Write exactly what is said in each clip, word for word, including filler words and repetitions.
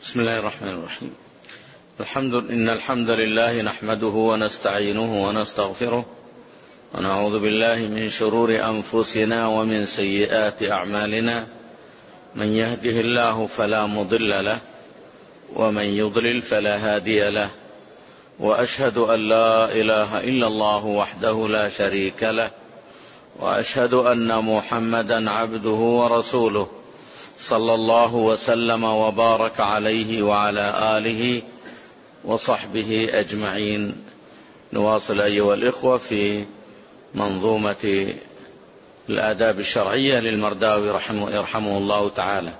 بسم الله الرحمن الرحيم. الحمد إن الحمد لله نحمده ونستعينه ونستغفره ونعوذ بالله من شرور أنفسنا ومن سيئات أعمالنا، من يهده الله فلا مضل له ومن يضلل فلا هادي له، وأشهد أن لا إله إلا الله وحده لا شريك له، وأشهد أن محمدا عبده ورسوله صلى الله وسلم وبارك عليه وعلى آله وصحبه أجمعين. نواصل أيها الإخوة في منظومة الآداب الشرعية للمرداوي رحمه يرحمه الله تعالى.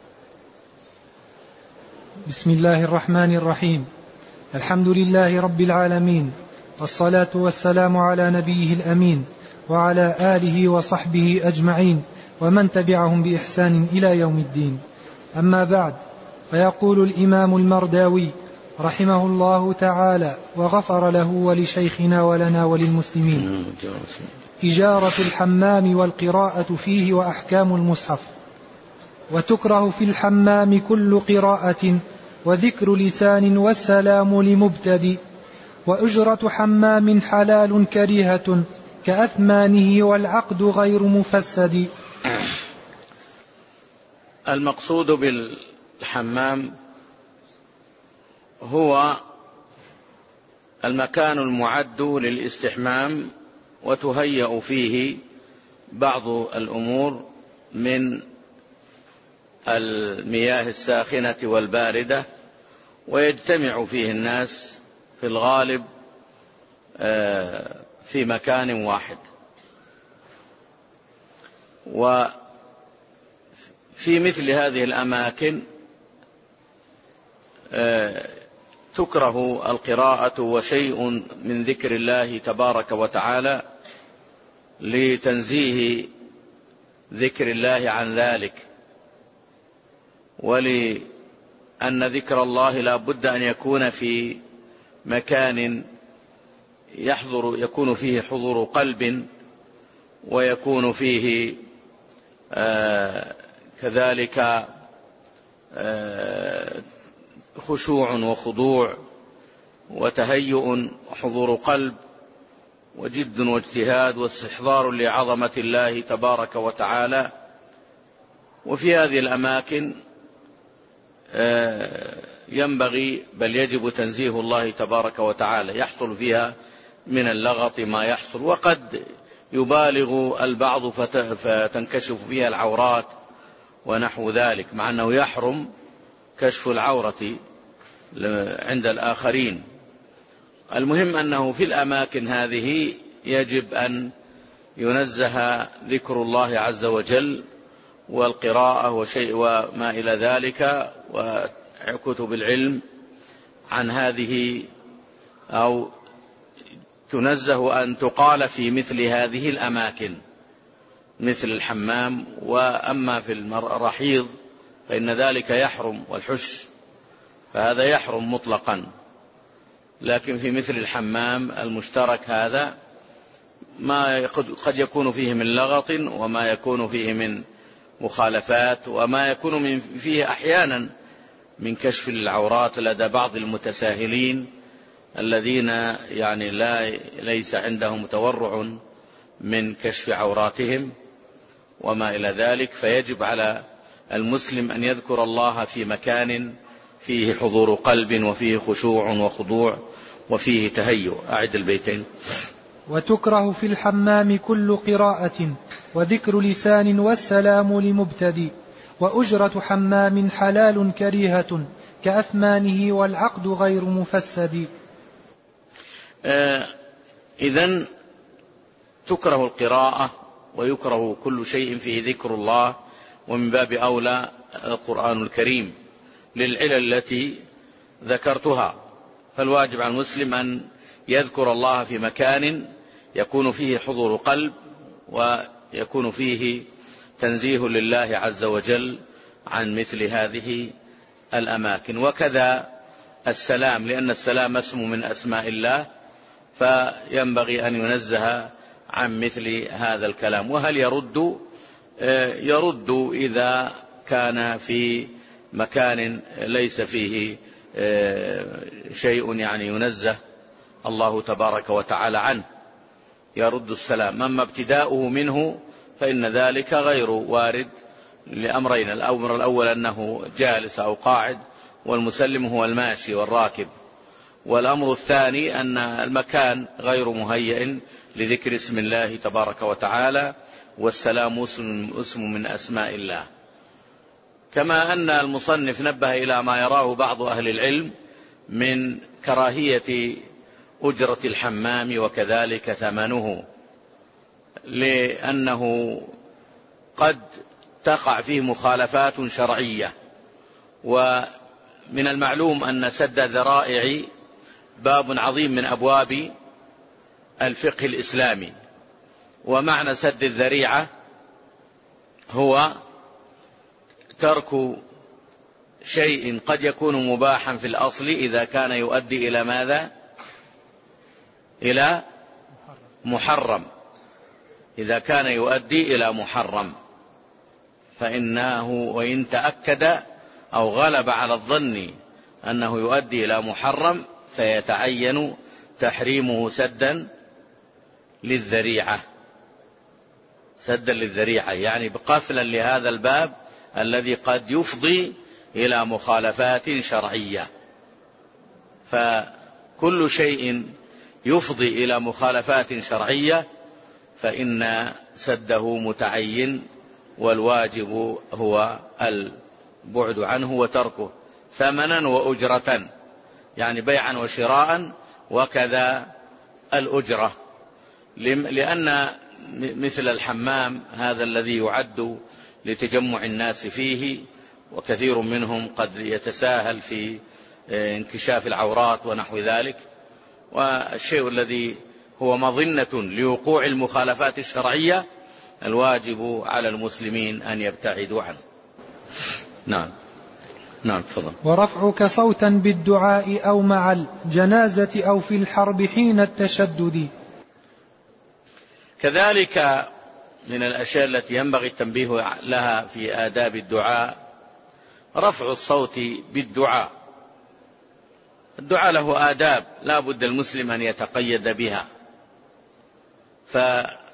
بسم الله الرحمن الرحيم. الحمد لله رب العالمين، والصلاة والسلام على نبيه الأمين وعلى آله وصحبه أجمعين ومن تبعهم بإحسان إلى يوم الدين. أما بعد، فيقول الإمام المرداوي رحمه الله تعالى وغفر له ولشيخنا ولنا وللمسلمين: إجارة الحمام والقراءة فيه وأحكام المصحف. وتكره في الحمام كل قراءة وذكر لسان والسلام لمبتدئ، وأجرة حمام حلال كريهة كأثمانه والعقد غير مفسد. المقصود بالحمام هو المكان المعد للاستحمام، وتهيأ فيه بعض الأمور من المياه الساخنة والباردة، ويجتمع فيه الناس في الغالب في مكان واحد. وفي مثل هذه الأماكن تكره القراءة وشيء من ذكر الله تبارك وتعالى لتنزيه ذكر الله عن ذلك، ولأن ذكر الله لا بد أن يكون في مكان يحضر يكون فيه حضور قلب، ويكون فيه آه كذلك آه خشوع وخضوع وتهيؤ وحضور قلب وجد واجتهاد واستحضار لعظمة الله تبارك وتعالى. وفي هذه الأماكن ينبغي بل يجب تنزيه الله تبارك وتعالى، يحصل فيها من اللغط ما يحصل، وقد يبالغ البعض فتنكشف فيها العورات ونحو ذلك، مع أنه يحرم كشف العورة عند الآخرين. المهم أنه في الأماكن هذه يجب أن ينزه ذكر الله عز وجل والقراءة وشيء وما إلى ذلك وكتب العلم عن هذه، أو تنزه أن تقال في مثل هذه الأماكن مثل الحمام. وأما في الرحيض فإن ذلك يحرم، والحش فهذا يحرم مطلقا، لكن في مثل الحمام المشترك هذا ما قد يكون فيه من لغط، وما يكون فيه من مخالفات، وما يكون من فيه أحيانا من كشف العورات لدى بعض المتساهلين الذين يعني لا ليس عندهم تورع من كشف عوراتهم وما إلى ذلك. فيجب على المسلم أن يذكر الله في مكان فيه حضور قلب وفيه خشوع وخضوع وفيه تهيؤ. أعد البيتين. وتكره في الحمام كل قراءة وذكر لسان والسلام لمبتدئ، وأجرة حمام حلال كريهة كأثمانه والعقد غير مفسد. آه إذن تكره القراءة ويكره كل شيء فيه ذكر الله، ومن باب أولى القرآن الكريم للعلل التي ذكرتها. فالواجب على المسلم أن يذكر الله في مكان يكون فيه حضور قلب، ويكون فيه تنزيه لله عز وجل عن مثل هذه الأماكن. وكذا السلام، لأن السلام اسم من أسماء الله، فينبغي أن ينزه عن مثل هذا الكلام. وهل يرد؟ يرد إذا كان في مكان ليس فيه شيء يعني ينزه الله تبارك وتعالى عنه يرد السلام. أما ابتداؤه منه فإن ذلك غير وارد لأمرين: الأمر الأول أنه جالس أو قاعد، والمسلم هو الماشي والراكب. والأمر الثاني أن المكان غير مهيئ لذكر اسم الله تبارك وتعالى، والسلام اسم من أسماء الله. كما أن المصنف نبه إلى ما يراه بعض أهل العلم من كراهية أجرة الحمام وكذلك ثمنه، لأنه قد تقع فيه مخالفات شرعية. ومن المعلوم أن سد الذرائع باب عظيم من أبواب الفقه الإسلامي، ومعنى سد الذريعة هو ترك شيء قد يكون مباحا في الأصل إذا كان يؤدي إلى ماذا؟ إلى محرم. إذا كان يؤدي إلى محرم فإنه وإن تأكد أو غلب على الظن أنه يؤدي إلى محرم فيتعين تحريمه سدا للذريعة، سدا للذريعة يعني بقفلا لهذا الباب الذي قد يفضي إلى مخالفات شرعية. فكل شيء يفضي إلى مخالفات شرعية فإن سده متعين، والواجب هو البعد عنه وتركه ثمنا وأجرة، يعني بيعا وشراء وكذا الأجرة. لأن مثل الحمام هذا الذي يعد لتجمع الناس فيه، وكثير منهم قد يتساهل في انكشاف العورات ونحو ذلك، والشيء الذي هو مظنة لوقوع المخالفات الشرعية الواجب على المسلمين أن يبتعدوا عنه. نعم نعم تفضل. ورفعك صوتا بالدعاء أو مع الجنازة أو في الحرب حين التشدد. كذلك من الأشياء التي ينبغي التنبيه لها في آداب الدعاء رفع الصوت بالدعاء. الدعاء له آداب لا بد المسلم أن يتقيد بها، فرفع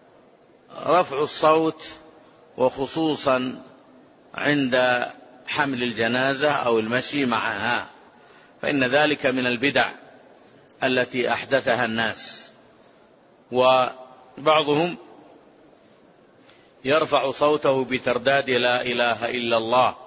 الصوت وخصوصا عند حمل الجنازة أو المشي معها، فإن ذلك من البدع التي أحدثها الناس. وبعضهم يرفع صوته بترداد لا إله إلا الله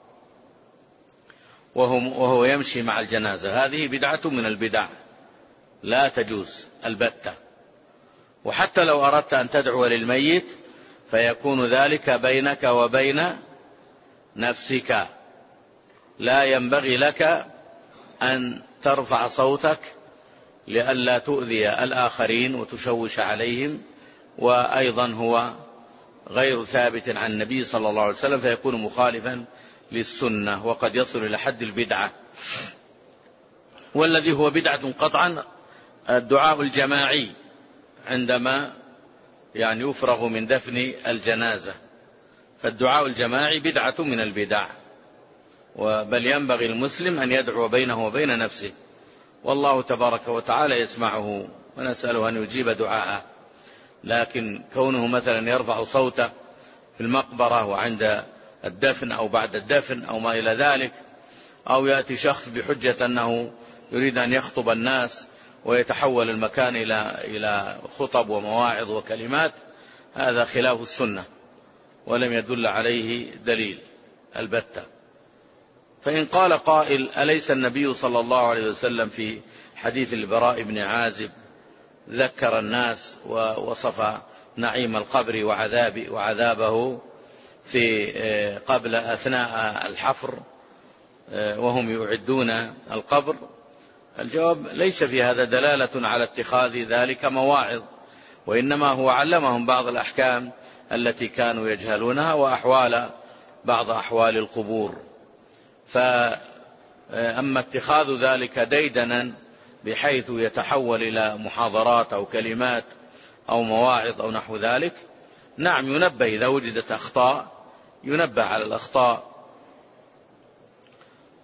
وهو يمشي مع الجنازة، هذه بدعة من البدع لا تجوز البتة. وحتى لو أردت أن تدعو للميت فيكون ذلك بينك وبين نفسك، لا ينبغي لك أن ترفع صوتك لئلا تؤذي الآخرين وتشوش عليهم، وأيضا هو غير ثابت عن النبي صلى الله عليه وسلم فيكون مخالفا للسنة وقد يصل إلى حد البدعة. والذي هو بدعة قطعا الدعاء الجماعي عندما يعني يفرغ من دفن الجنازة، فالدعاء الجماعي بدعة من البدع، بل ينبغي المسلم أن يدعو بينه وبين نفسه، والله تبارك وتعالى يسمعه ونسأله أن يجيب دعاءه. لكن كونه مثلا يرفع صوته في المقبرة وعند الدفن أو بعد الدفن أو ما إلى ذلك، أو يأتي شخص بحجة أنه يريد أن يخطب الناس ويتحول المكان إلى إلى خطب ومواعظ وكلمات، هذا خلاف السنة ولم يدل عليه دليل البتة. فإن قال قائل أليس النبي صلى الله عليه وسلم في حديث البراء بن عازب ذكر الناس ووصف نعيم القبر وعذاب وعذابه في قبل أثناء الحفر وهم يعدون القبر؟ الجواب ليس في هذا دلالة على اتخاذ ذلك مواعظ، وإنما هو علمهم بعض الأحكام التي كانوا يجهلونها وأحوال بعض أحوال القبور. فأما اتخاذ ذلك ديدنا بحيث يتحول إلى محاضرات أو كلمات أو مواعظ أو نحو ذلك، نعم ينبه إذا وجدت أخطاء، ينبه على الأخطاء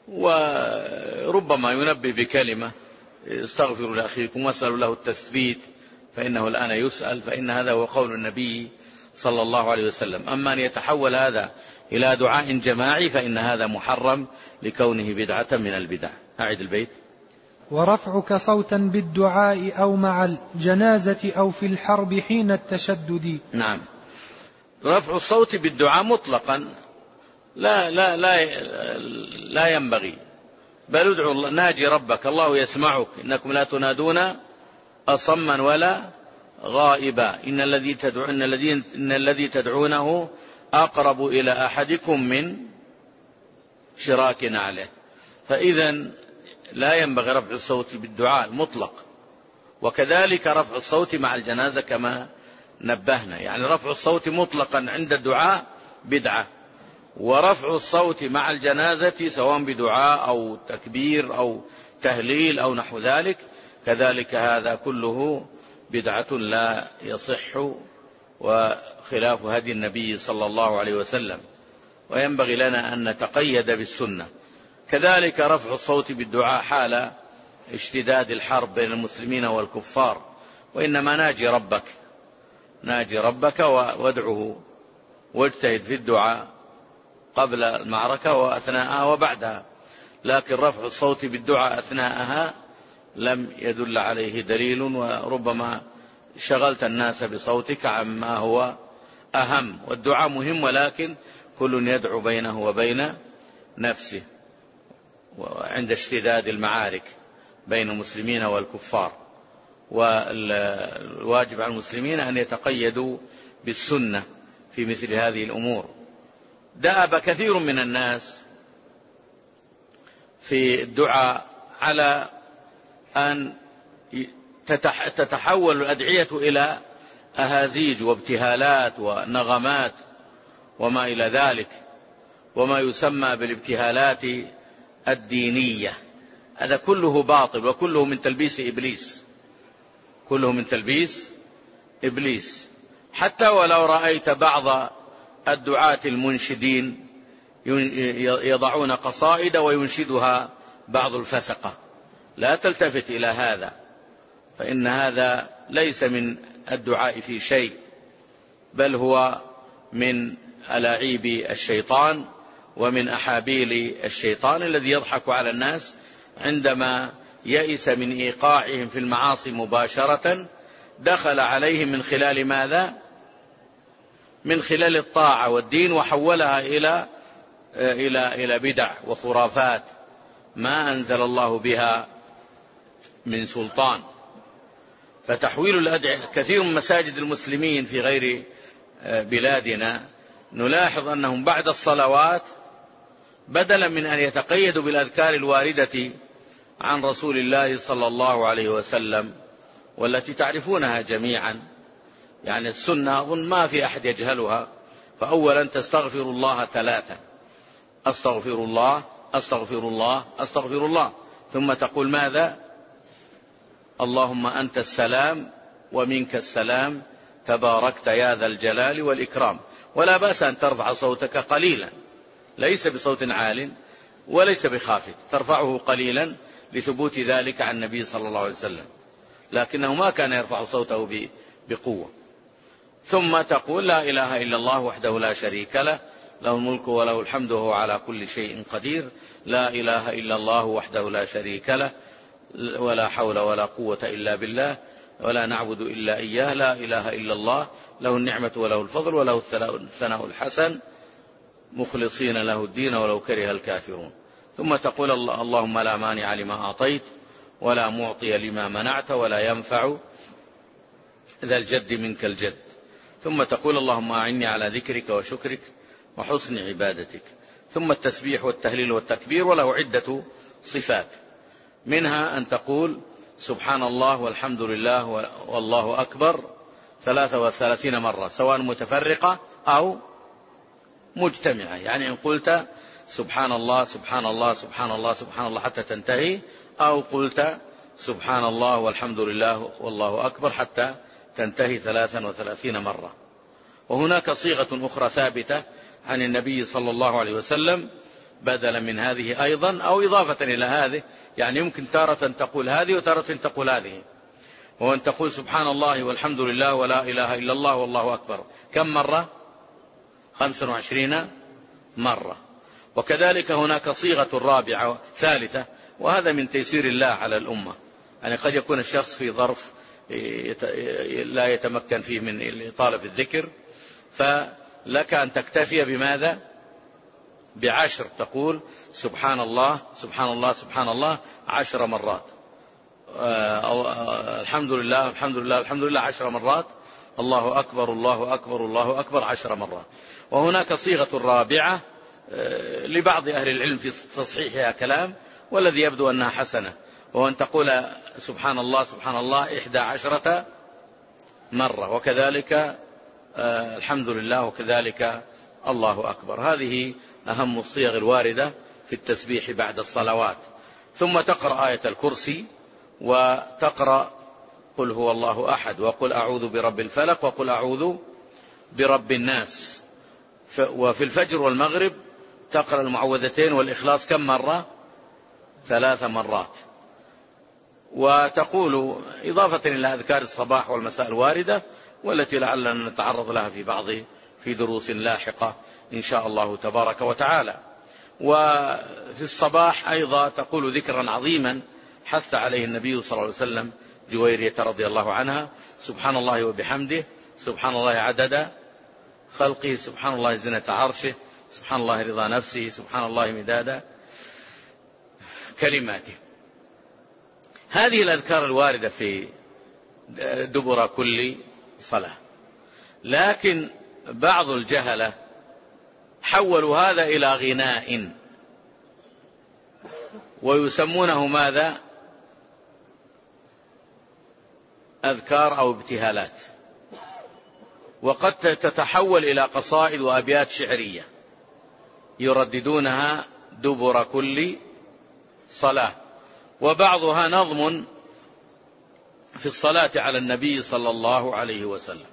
وربما ينبه بكلمة: استغفروا لأخيكم واسألوا له التثبيت فإنه الآن يسأل، فإن هذا هو قول النبي صلى الله عليه وسلم. أما أن يتحول هذا إلى دعاء جماعي فإن هذا محرم لكونه بدعة من البدع. أعد البيت. ورفعك صوتا بالدعاء أو مع الجنازة أو في الحرب حين التشدد. نعم، رفع الصوت بالدعاء مطلقا لا لا لا لا ينبغي، بل ادعوا ناجي ربك الله يسمعك إنكم لا تنادون أصما ولا غائبا إن الذي تدعون الذين إن الذي تدعونه أقرب إلى أحدكم من شراك نعله. فإذا لا ينبغي رفع الصوت بالدعاء المطلق، وكذلك رفع الصوت مع الجنازة كما نبهنا. يعني رفع الصوت مطلقا عند الدعاء بدعة، ورفع الصوت مع الجنازة سواء بدعاء أو تكبير أو تهليل أو نحو ذلك كذلك هذا كله بدعة لا يصح وخلاف هدي النبي صلى الله عليه وسلم، وينبغي لنا أن نتقيد بالسنة. كذلك رفع الصوت بالدعاء حال اشتداد الحرب بين المسلمين والكفار، وإنما ناجي ربك ناجي ربك وادعه واجتهد في الدعاء قبل المعركة وأثناءها وبعدها، لكن رفع الصوت بالدعاء أثناءها لم يدل عليه دليل، وربما شغلت الناس بصوتك عما هو أهم. والدعاء مهم، ولكن كل يدعو بينه وبين نفسه وعند اشتداد المعارك بين المسلمين والكفار. والواجب على المسلمين أن يتقيدوا بالسنة في مثل هذه الأمور. دأب كثير من الناس في الدعاء على أن تتحول الأدعية إلى أهازيج وابتهالات ونغمات وما إلى ذلك، وما يسمى بالابتهالات الدينية. هذا كله باطل وكله من تلبيس إبليس كله من تلبيس إبليس. حتى ولو رأيت بعض الدعاة المنشدين يضعون قصائد وينشدها بعض الفسقة، لا تلتفت إلى هذا، فإن هذا ليس من الدعاء في شيء، بل هو من ألاعيب الشيطان ومن أحابيل الشيطان الذي يضحك على الناس عندما يئس من إيقاعهم في المعاصي مباشرة، دخل عليهم من خلال ماذا؟ من خلال الطاعة والدين، وحولها إلى إلى إلى بدع وخرافات ما أنزل الله بها من سلطان. فتحويل الأدعية كثير من مساجد المسلمين في غير بلادنا نلاحظ أنهم بعد الصلوات بدلا من أن يتقيدوا بالأذكار الواردة عن رسول الله صلى الله عليه وسلم والتي تعرفونها جميعا، يعني السنة أظن ما في أحد يجهلها. فأولا تستغفر الله ثلاثا، أستغفر الله أستغفر الله أستغفر الله، ثم تقول ماذا؟ اللهم أنت السلام ومنك السلام تباركت يا ذا الجلال والإكرام. ولا بأس أن ترفع صوتك قليلا، ليس بصوت عال وليس بخافت، ترفعه قليلا لثبوت ذلك عن النبي صلى الله عليه وسلم، لكنه ما كان يرفع صوته بقوة. ثم تقول لا إله إلا الله وحده لا شريك له، له الملك وله الحمد وهو على كل شيء قدير، لا إله إلا الله وحده لا شريك له، ولا حول ولا قوة إلا بالله، ولا نعبد إلا إياه، لا إله إلا الله، له النعمة وله الفضل وله الثناء الحسن، مخلصين له الدين ولو كره الكافرون. ثم تقول اللهم لا مانع لما أعطيت ولا معطي لما منعت ولا ينفع ذا الجد منك الجد. ثم تقول اللهم أعني على ذكرك وشكرك وحسن عبادتك. ثم التسبيح والتهليل والتكبير، وله عدة صفات، منها أن تقول سبحان الله والحمد لله والله أكبر ثلاثة وثلاثين مرة، سواء متفرقة أو مجتمعة. يعني إن قلت سبحان الله سبحان الله سبحان الله سبحان الله حتى تنتهي، أو قلت سبحان الله والحمد لله والله أكبر حتى تنتهي ثلاثا وثلاثين مرة. وهناك صيغة أخرى ثابتة عن النبي صلى الله عليه وسلم بدلا من هذه أيضا أو إضافة إلى هذه، يعني يمكن تارة تقول هذه وتارة تقول هذه. وأن تقول سبحان الله والحمد لله ولا إله إلا الله والله أكبر كم مرة؟ خمسة وعشرين مرة. وكذلك هناك صيغة رابعة ثالثة، وهذا من تيسير الله على الأمة. يعني قد يكون الشخص في ظرف لا يتمكن فيه من الإطالة في الذكر، فلك أن تكتفي بماذا؟ بعشر، تقول سبحان الله سبحان الله سبحان الله عشر مرات، الحمد لله الحمد لله الحمد لله عشر مرات، الله أكبر الله أكبر الله أكبر عشر مرات. وهناك صيغة رابعة لبعض أهل العلم في تصحيحها كلام، والذي يبدو أنها حسنة، وهو أن تقول سبحان الله سبحان الله إحدى عشرة مرة، وكذلك الحمد لله وكذلك الله أكبر. هذه أهم الصيغ الواردة في التسبيح بعد الصلوات. ثم تقرأ آية الكرسي، وتقرأ قل هو الله أحد، وقل أعوذ برب الفلق، وقل أعوذ برب الناس. وفي الفجر والمغرب تقرأ المعوذتين والإخلاص كم مرة؟ ثلاث مرات. وتقول إضافة إلى أذكار الصباح والمساء الواردة، والتي لعلنا نتعرض لها في بعض في دروس لاحقة إن شاء الله تبارك وتعالى. وفي الصباح أيضا تقول ذكرا عظيما حث عليه النبي صلى الله عليه وسلم جويرية رضي الله عنها: سبحان الله وبحمده، سبحان الله عدد خلقه، سبحان الله زنة عرشه، سبحان الله رضا نفسه، سبحان الله مداد كلماته. هذه الأذكار الواردة في دبر كل صلاة. لكن بعض الجهلة حولوا هذا إلى غناء، ويسمونه ماذا؟ أذكار أو ابتهالات، وقد تتحول إلى قصائد وأبيات شعرية يرددونها دبر كل صلاة، وبعضها نظم في الصلاة على النبي صلى الله عليه وسلم،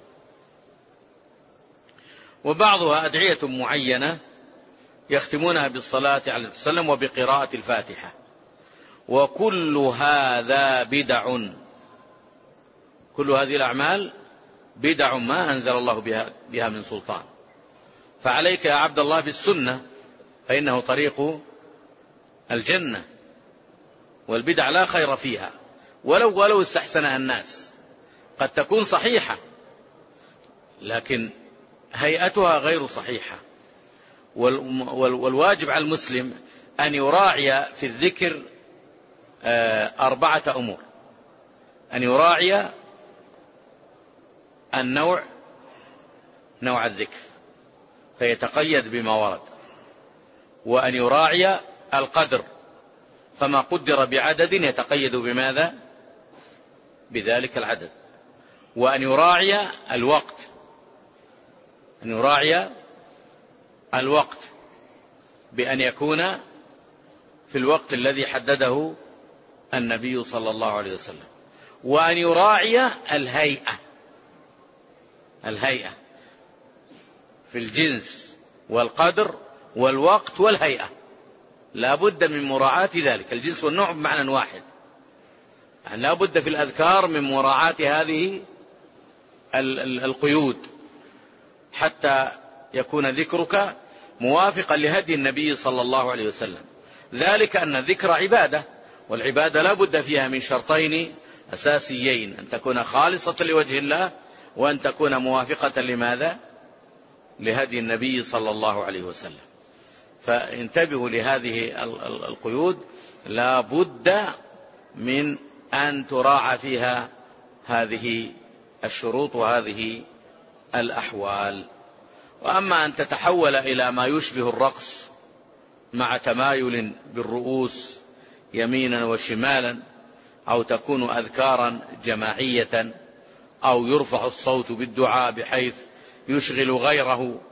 وبعضها أدعية معينة يختمونها بالصلاة عليه وسلم وبقراءة الفاتحة. وكل هذا بدع، كل هذه الأعمال بدع ما أنزل الله بها, بها من سلطان. فعليك يا عبد الله بالسنة، فإنه طريق الجنة، والبدع لا خير فيها ولو ولو استحسنها الناس. قد تكون صحيحة لكن هيئتها غير صحيحة. والواجب على المسلم أن يراعي في الذكر أربعة أمور: أن يراعي النوع، نوع الذكر فيتقيد بما ورد، وأن يراعي القدر فما قدر بعدد يتقيد بماذا؟ بذلك العدد. وأن يراعي الوقت، أن يراعي الوقت بأن يكون في الوقت الذي حدده النبي صلى الله عليه وسلم. وأن يراعي الهيئة، الهيئة في الجنس والقدر والوقت والهيئة، لا بد من مراعاة ذلك. الجنس والنوع بمعنى واحد، يعني لا بد في الأذكار من مراعاة هذه القيود حتى يكون ذكرك موافقا لهدي النبي صلى الله عليه وسلم. ذلك أن الذكر عبادة، والعبادة لا بد فيها من شرطين أساسيين: أن تكون خالصة لوجه الله، وأن تكون موافقة لماذا؟ لهدي النبي صلى الله عليه وسلم. فانتبهوا لهذه القيود، لا بد من أن تراعى فيها هذه الشروط وهذه الأحوال. وأما أن تتحول إلى ما يشبه الرقص مع تمايل بالرؤوس يمينا وشمالا، أو تكون أذكارا جماعية، أو يرفع الصوت بالدعاء بحيث يشغل غيره،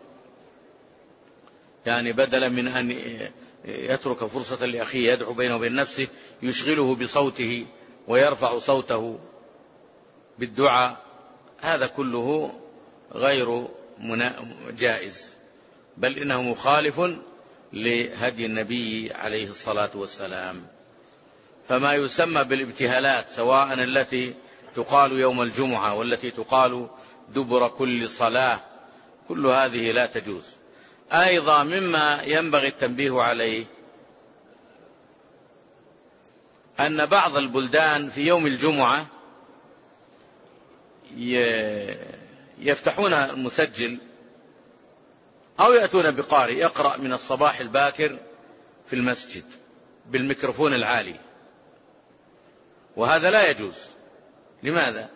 يعني بدلا من أن يترك فرصة لأخيه يدعو بينه وبين نفسه يشغله بصوته ويرفع صوته بالدعاء، هذا كله غير جائز، بل إنه مخالف لهدي النبي عليه الصلاة والسلام. فما يسمى بالابتهالات سواء التي تقال يوم الجمعة والتي تقال دبر كل صلاة، كل هذه لا تجوز. أيضا مما ينبغي التنبيه عليه أن بعض البلدان في يوم الجمعة يفتحون المسجل أو يأتون بقارئ يقرأ من الصباح الباكر في المسجد بالميكروفون العالي، وهذا لا يجوز. لماذا؟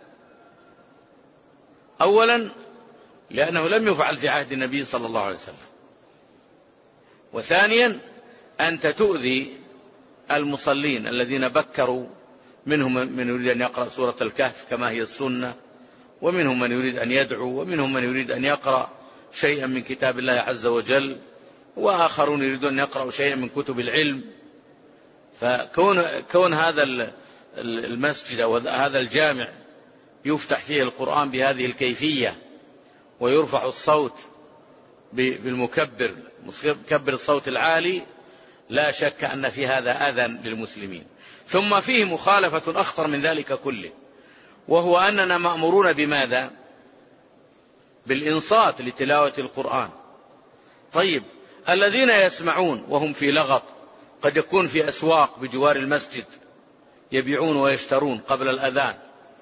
أولا لأنه لم يفعل في عهد النبي صلى الله عليه وسلم، وثانيا أنت تؤذي المصلين الذين بكروا، منهم من يريد أن يقرأ سورة الكهف كما هي السنة، ومنهم من يريد أن يدعو، ومنهم من يريد أن يقرأ شيئا من كتاب الله عز وجل، وآخرون يريدون أن يقرأوا شيئا من كتب العلم. فكون كون هذا المسجد أو هذا الجامع يفتح فيه القرآن بهذه الكيفية ويرفع الصوت بالمكبر مكبر الصوت العالي، لا شك أن في هذا أذى للمسلمين. ثم فيه مخالفة أخطر من ذلك كله، وهو أننا مأمورون بماذا؟ بالإنصات لتلاوة القرآن. طيب الذين يسمعون وهم في لغط، قد يكون في أسواق بجوار المسجد يبيعون ويشترون قبل الأذان،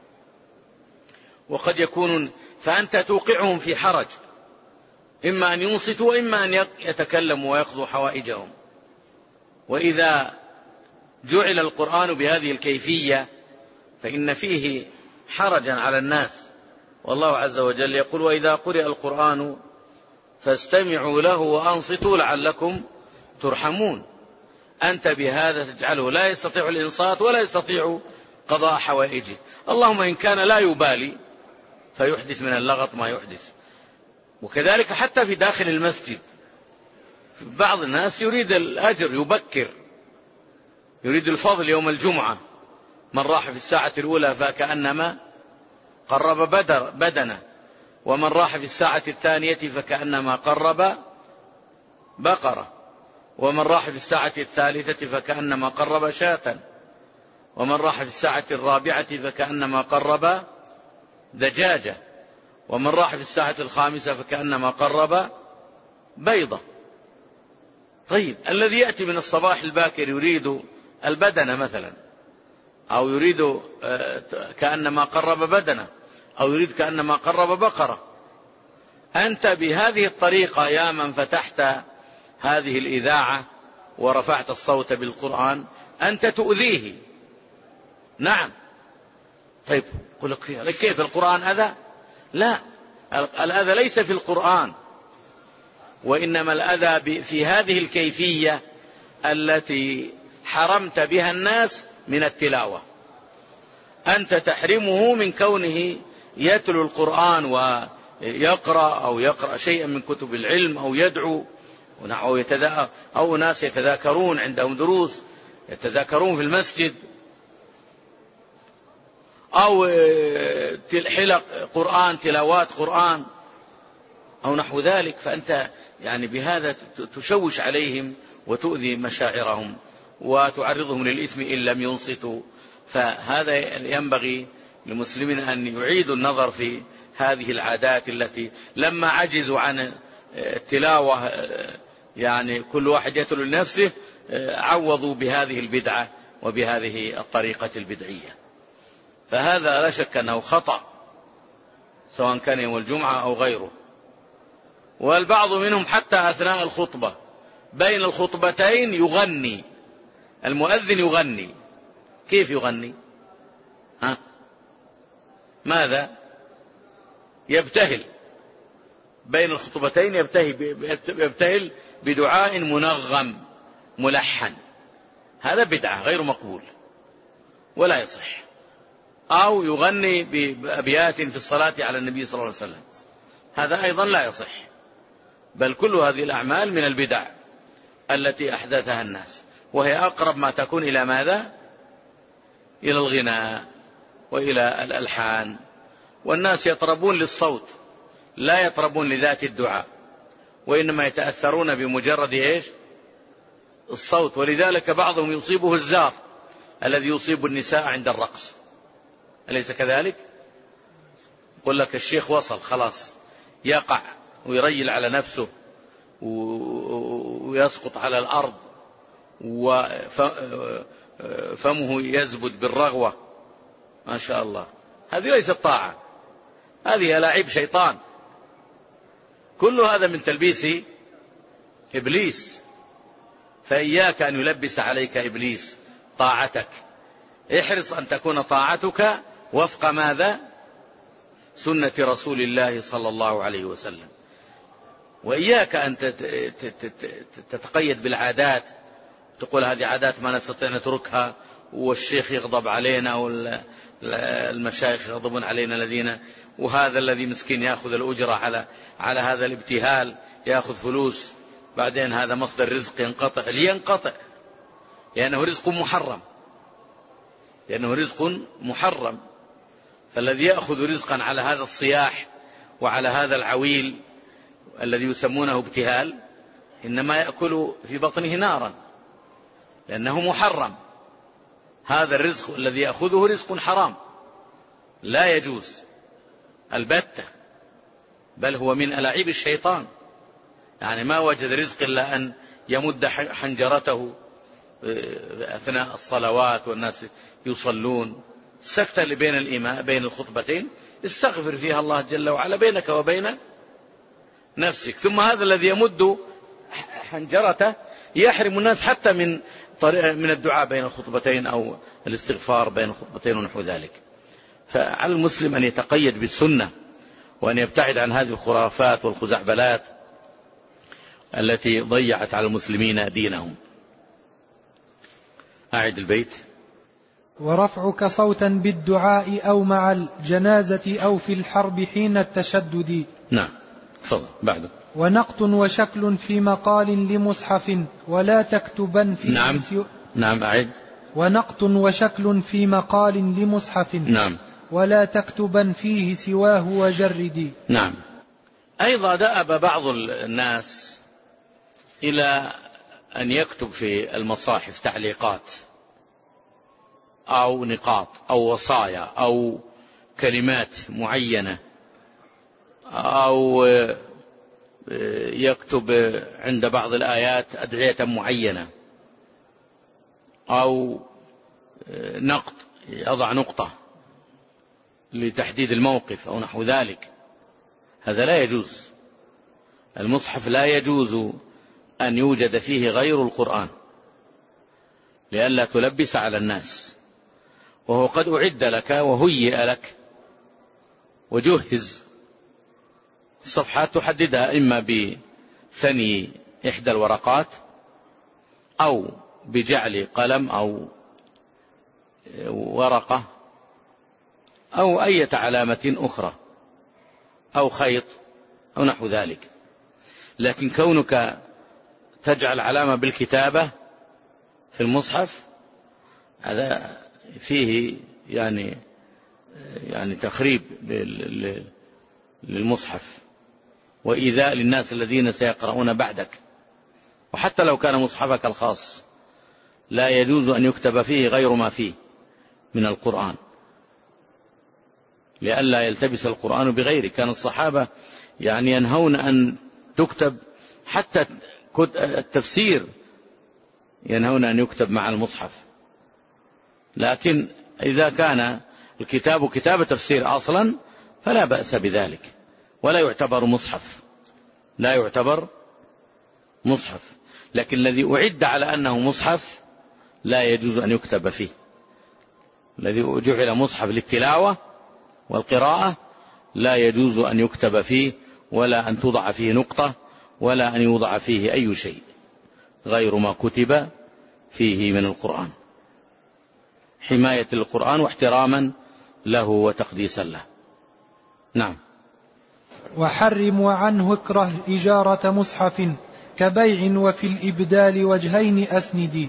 وقد يكونون، فأنت توقعهم في حرج، إما أن ينصتوا وإما أن يتكلموا ويقضوا حوائجهم. وإذا جعل القرآن بهذه الكيفية فإن فيه حرجا على الناس، والله عز وجل يقول: وإذا قرئ القرآن فاستمعوا له وأنصتوا لعلكم ترحمون. أنت بهذا تجعله لا يستطيع الإنصات ولا يستطيع قضاء حوائجه، اللهم إن كان لا يبالي فيحدث من اللغط ما يحدث. وكذلك حتى في داخل المسجد بعض الناس يريد الأجر، يبكر، يريد الفضل يوم الجمعة. من راح في الساعة الأولى فكأنما قرب بدر بدنه، ومن راح في الساعة الثانية فكأنما قرب بقرة، ومن راح في الساعة الثالثة فكأنما قرب شاة، ومن راح في الساعة الرابعة فكأنما قرب دجاجة، ومن راح في الساعة الخامسة فكأنما قرب بيضة. طيب الذي يأتي من الصباح الباكر يريد البدنة مثلا، أو يريد كأنما قرب بدنة، أو يريد كأنما قرب بقرة. أنت بهذه الطريقة يا من فتحت هذه الإذاعة ورفعت الصوت بالقرآن أنت تؤذيه. نعم. طيب قل لك كيف القرآن أذى؟ لا، الأذى ليس في القرآن، وإنما الأذى في هذه الكيفية التي حرمت بها الناس من التلاوة. أنت تحرمه من كونه يتلو القرآن ويقرأ أو يقرأ شيئا من كتب العلم أو يدعو، أو, أو ناس يتذاكرون عندهم دروس يتذاكرون في المسجد، أو حلق قرآن، تلاوات قرآن أو نحو ذلك. فأنت يعني بهذا تشوش عليهم وتؤذي مشاعرهم وتعرضهم للإثم إن لم ينصتوا. فهذا ينبغي للمسلمين أن يعيدوا النظر في هذه العادات التي لما عجزوا عن التلاوة، يعني كل واحد يتلو لنفسه، عوضوا بهذه البدعة وبهذه الطريقة البدعية. فهذا لا شك أنه خطأ سواء كان يوم الجمعة أو غيره. والبعض منهم حتى أثناء الخطبة بين الخطبتين يغني، المؤذن يغني. كيف يغني؟ ها؟ ماذا؟ يبتهل بين الخطبتين، يبتهل بدعاء منغم ملحن. هذا بدعة غير مقبول ولا يصح. أو يغني بأبيات في الصلاة على النبي صلى الله عليه وسلم، هذا أيضا لا يصح. بل كل هذه الأعمال من البدع التي أحدثها الناس، وهي أقرب ما تكون إلى ماذا؟ إلى الغناء وإلى الألحان. والناس يطربون للصوت لا يطربون لذات الدعاء، وإنما يتأثرون بمجرد إيش؟ الصوت. ولذلك بعضهم يصيبه الزار الذي يصيب النساء عند الرقص، أليس كذلك؟ يقول لك الشيخ وصل خلاص، يقع ويريل على نفسه ويسقط على الأرض وفمه يزبد بالرغوة، ما شاء الله. هذه ليست طاعة، هذه ألاعيب شيطان. كل هذا من تلبيس إبليس. فإياك أن يلبس عليك إبليس طاعتك. احرص أن تكون طاعتك وفق ماذا؟ سنة رسول الله صلى الله عليه وسلم. وإياك أن تتقيد بالعادات، تقول هذه عادات ما نستطيع نتركها، والشيخ يغضب علينا والمشايخ يغضبون علينا الذين، وهذا الذي مسكين يأخذ الأجرة على على هذا الابتهال، يأخذ فلوس، بعدين هذا مصدر رزق ينقطع. لينقطع لأنه رزق محرم، لأنه رزق محرم. فالذي يأخذ رزقا على هذا الصياح وعلى هذا العويل الذي يسمونه ابتهال إنما يأكل في بطنه نارا، لأنه محرم. هذا الرزق الذي يأخذه رزق حرام لا يجوز البتة، بل هو من ألاعيب الشيطان. يعني ما وجد رزق إلا أن يمد حنجرته أثناء الصلوات والناس يصلون. السكتة اللي بين الإمام بين الخطبتين استغفر فيها الله جل وعلا بينك وبين نفسك. ثم هذا الذي يمد حنجرته يحرم الناس حتى من من الدعاء بين الخطبتين أو الاستغفار بين الخطبتين ونحو ذلك. فعلى المسلم أن يتقيد بالسنة وأن يبتعد عن هذه الخرافات والخزعبلات التي ضيعت على المسلمين دينهم. أعد البيت. ورفعك صوتا بالدعاء أو مع الجنازة أو في الحرب حين التشدد. نعم تفضل بعده. ونقط وشكل في مقال لمصحف ولا تكتبا فيه. نعم سيو... نعم أعد. ونقط وشكل في مقال لمصحف. نعم. ولا تكتبا فيه سواه وجردي. نعم. أيضا دأب بعض الناس إلى أن يكتب في المصاحف تعليقات أو نقاط أو وصايا أو كلمات معينة، أو يكتب عند بعض الآيات أدعية معينة، أو نقط يضع نقطة لتحديد الموقف أو نحو ذلك. هذا لا يجوز. المصحف لا يجوز أن يوجد فيه غير القرآن لئلا تلبس على الناس، وهو قد أعد لك وهيئ لك وجهز. الصفحات تحددها إما بثني إحدى الورقات أو بجعل قلم أو ورقة أو أي علامة أخرى أو خيط أو نحو ذلك. لكن كونك تجعل علامة بالكتابة في المصحف هذا فيه يعني يعني تخريب للمصحف وإيذاء للناس الذين سيقرؤون بعدك. وحتى لو كان مصحفك الخاص لا يجوز أن يكتب فيه غير ما فيه من القرآن لئلا يلتبس القرآن بغيره. كان الصحابة يعني ينهون أن تكتب حتى التفسير ينهون أن يكتب مع المصحف. لكن إذا كان الكتاب كتاب تفسير أصلا فلا بأس بذلك ولا يعتبر مصحف، لا يعتبر مصحف. لكن الذي أعد على أنه مصحف لا يجوز أن يكتب فيه. الذي جعل مصحف للتلاوة والقراءة لا يجوز أن يكتب فيه ولا أن توضع فيه نقطة ولا أن يوضع فيه أي شيء غير ما كتب فيه من القرآن، حماية للقرآن واحتراما له وتقديسا له. نعم. وحرم عنه اكره إجارة مصحف كبيع وفي الإبدال وجهين أسندي.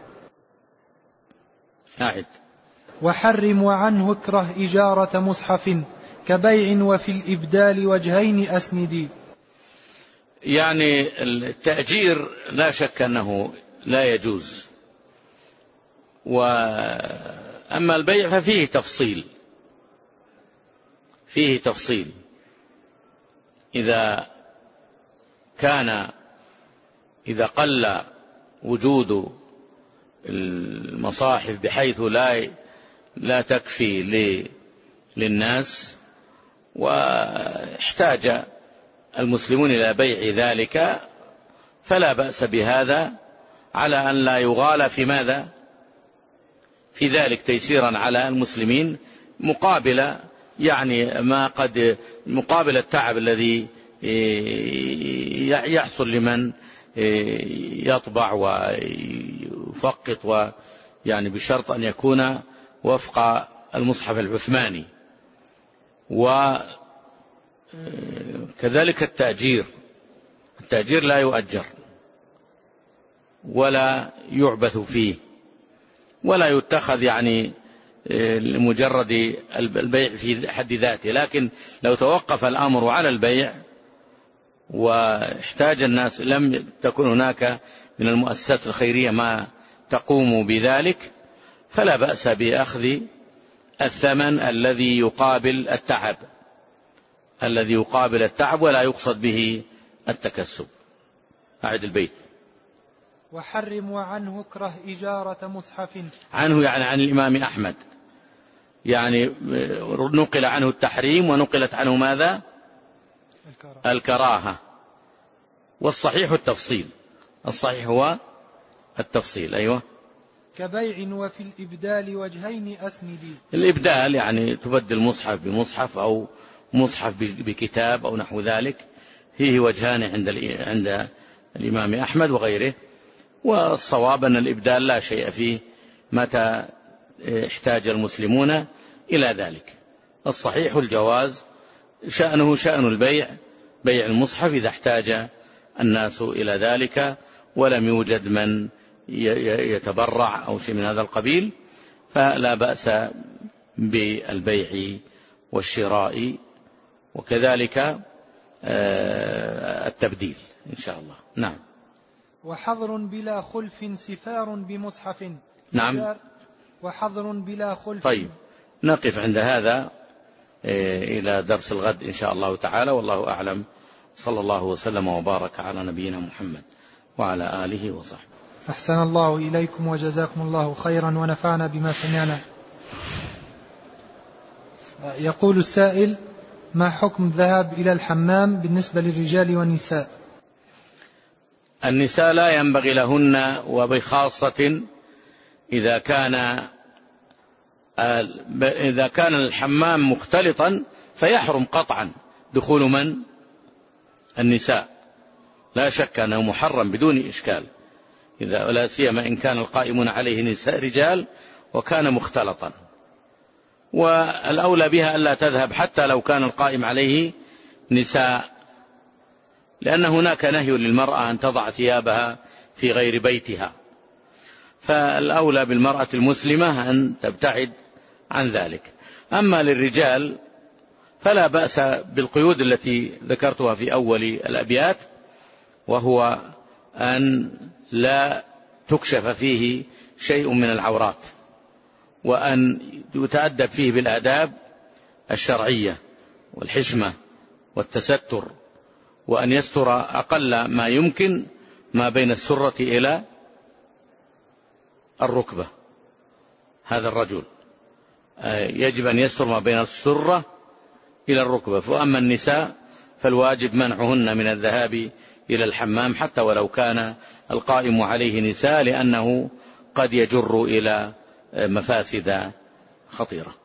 أعد. وحرم عنه اكره إجارة مصحف كبيع وفي الإبدال وجهين أسندي. يعني التأجير لا شك أنه لا يجوز. وأما البيع ففيه تفصيل، فيه تفصيل إذا كان إذا قل وجود المصاحف بحيث لا لا تكفي للناس واحتاج المسلمون إلى بيع ذلك فلا بأس بهذا، على أن لا يغالى في ماذا في ذلك، تيسيرا على المسلمين مقابل يعني ما قد مقابل التعب الذي يحصل لمن يطبع ويفقط، ويعني بشرط أن يكون وفق المصحف العثماني. وكذلك التأجير، التأجير لا يؤجر ولا يعبث فيه ولا يتخذ يعني لمجرد البيع في حد ذاته، لكن لو توقف الأمر على البيع واحتاج الناس لم تكن هناك من المؤسسات الخيرية ما تقوم بذلك فلا بأس بأخذ الثمن الذي يقابل التعب الذي يقابل التعب ولا يقصد به التكسب. أعد البيت. وحرم وعنه اكره إجارة مصحف. عنه يعني عن الإمام أحمد، يعني نقل عنه التحريم ونقلت عنه ماذا؟ الكراهة. الكراهة. والصحيح التفصيل، الصحيح هو التفصيل. أيوة. كبيع وفي الإبدال وجهين أسندي. الإبدال يعني تبدل مصحف بمصحف أو مصحف بكتاب أو نحو ذلك، فيه وجهان عند عند الإمام أحمد وغيره، والصواب أن الإبدال لا شيء فيه متى احتاج المسلمون إلى ذلك. الصحيح الجواز، شأنه شأن البيع، بيع المصحف إذا احتاج الناس إلى ذلك ولم يوجد من يتبرع أو شيء من هذا القبيل فلا بأس بالبيع والشراء، وكذلك التبديل إن شاء الله. نعم. وحظر بلا خلف سفار بمصحف. نعم. وحظر بلا خلف. طيب نقف عند هذا إلى درس الغد إن شاء الله تعالى، والله أعلم. صلى الله وسلم وبارك على نبينا محمد وعلى آله وصحبه. أحسن الله إليكم وجزاكم الله خيرا ونفعنا بما سمعنا. يقول السائل: ما حكم الذهاب إلى الحمام بالنسبة للرجال والنساء؟ النساء لا ينبغي لهن، وبخاصة إذا كان إذا كان الحمام مختلطا فيحرم قطعا دخول من؟ النساء، لا شك أنه محرم بدون إشكال، إذا ولا سيما إن كان القائمون عليه نساء رجال وكان مختلطا. والأولى بها ألا تذهب حتى لو كان القائم عليه نساء، لأن هناك نهي للمرأة أن تضع ثيابها في غير بيتها، فالأولى بالمرأة المسلمة أن تبتعد عن ذلك. أما للرجال فلا بأس بالقيود التي ذكرتها في أول الأبيات، وهو أن لا تكشف فيه شيء من العورات، وأن يتأدب فيه بالآداب الشرعية والحشمة والتستر، وأن يستر أقل ما يمكن ما بين السرة إلى الركبة. هذا الرجل يجب أن يستر ما بين السرة إلى الركبة. فأما النساء فالواجب منعهن من الذهاب إلى الحمام حتى ولو كان القائم عليه نساء، لأنه قد يجر إلى مفاسد خطيرة.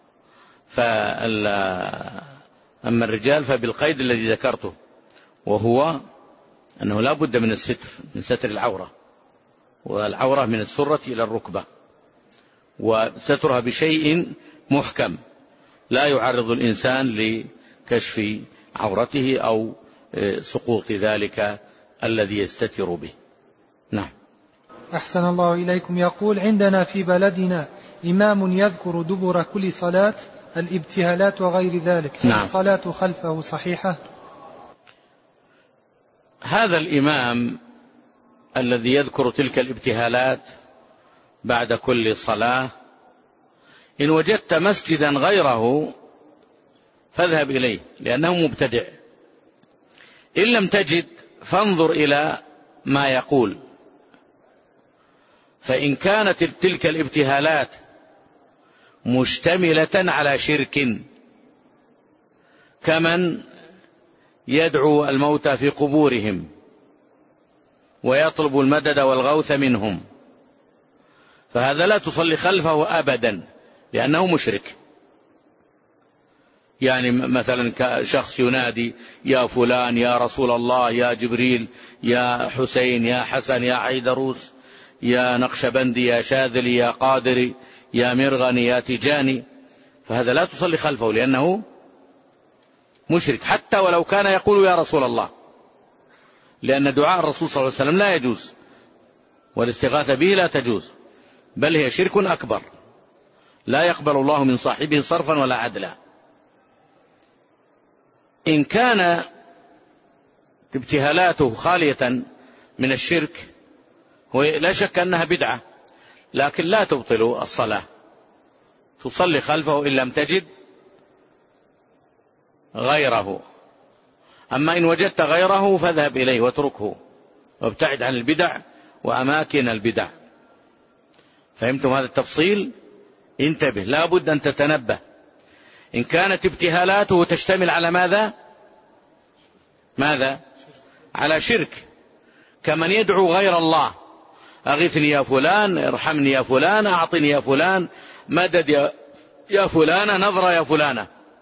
أما الرجال فبالقيد الذي ذكرته، وهو أنه لا بد من الستر، من ستر العورة، والعورة من السرة إلى الركبة، وسترها بشيء محكم لا يعرض الإنسان لكشف عورته أو سقوط ذلك الذي يستتر به. نعم. أحسن الله إليكم. يقول: عندنا في بلدنا إمام يذكر دبر كل صلاة الابتهالات وغير ذلك، نعم. الصلاة خلفه صحيحة؟ هذا الإمام الذي يذكر تلك الابتهالات بعد كل صلاة، إن وجدت مسجدا غيره فاذهب إليه لأنه مبتدع. إن لم تجد فانظر إلى ما يقول، فإن كانت تلك الابتهالات مشتملة على شرك كمن يدعو الموتى في قبورهم ويطلب المدد والغوث منهم، فهذا لا تصلي خلفه أبدا لأنه مشرك. يعني مثلا شخص ينادي يا فلان يا رسول الله يا جبريل يا حسين يا حسن يا عيدروس يا نقشبندي يا شاذلي يا قادري يا مرغني يا تجاني، فهذا لا تصلي خلفه لأنه مشرك، حتى ولو كان يقول يا رسول الله، لأن دعاء الرسول صلى الله عليه وسلم لا يجوز والاستغاثة به لا تجوز، بل هي شرك أكبر لا يقبل الله من صاحبه صرفا ولا عدلا. إن كان ابتهالاته خالية من الشرك لا شك أنها بدعة، لكن لا تبطل الصلاة، تصلي خلفه إن لم تجد غيره. أما إن وجدت غيره فاذهب إليه واتركه وابتعد عن البدع وأماكن البدع. فهمتم هذا التفصيل؟ انتبه، لا بد أن تتنبه. إن كانت ابتهالاته تشتمل على ماذا ماذا على شرك، كمن يدعو غير الله، أغثني يا فلان، ارحمني يا فلان، أعطني يا فلان، مدد يا, يا فلان، نظر يا فلانة،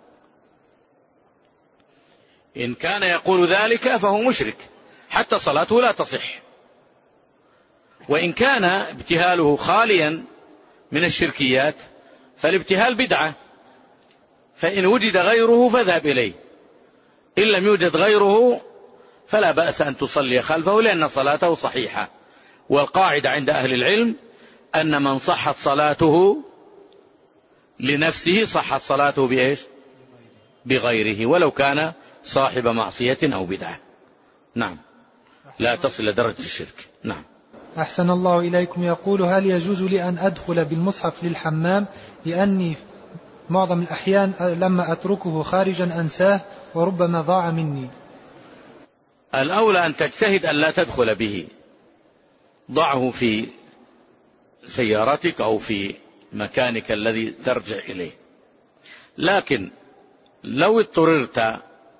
إن كان يقول ذلك فهو مشرك حتى صلاته لا تصح. وإن كان ابتهاله خاليا من الشركيات فالابتهال بدعة، فإن وجد غيره فاذهب إليه، إن لم يوجد غيره فلا بأس أن تصلي خلفه لأن صلاته صحيحة. والقاعدة عند أهل العلم أن من صحت صلاته لنفسه صحت صلاته بإيش؟ بغيره، ولو كان صاحب معصية أو بدعة. نعم، لا تصل لدرجة الشرك. نعم. أحسن الله إليكم. يقول هل يجوز لي أن أدخل بالمصحف للحمام لأني معظم الأحيان لما أتركه خارجا أنساه وربما ضاع مني؟ الأولى أن تجتهد أن لا تدخل به، ضعه في سيارتك أو في مكانك الذي ترجع إليه. لكن لو اضطررت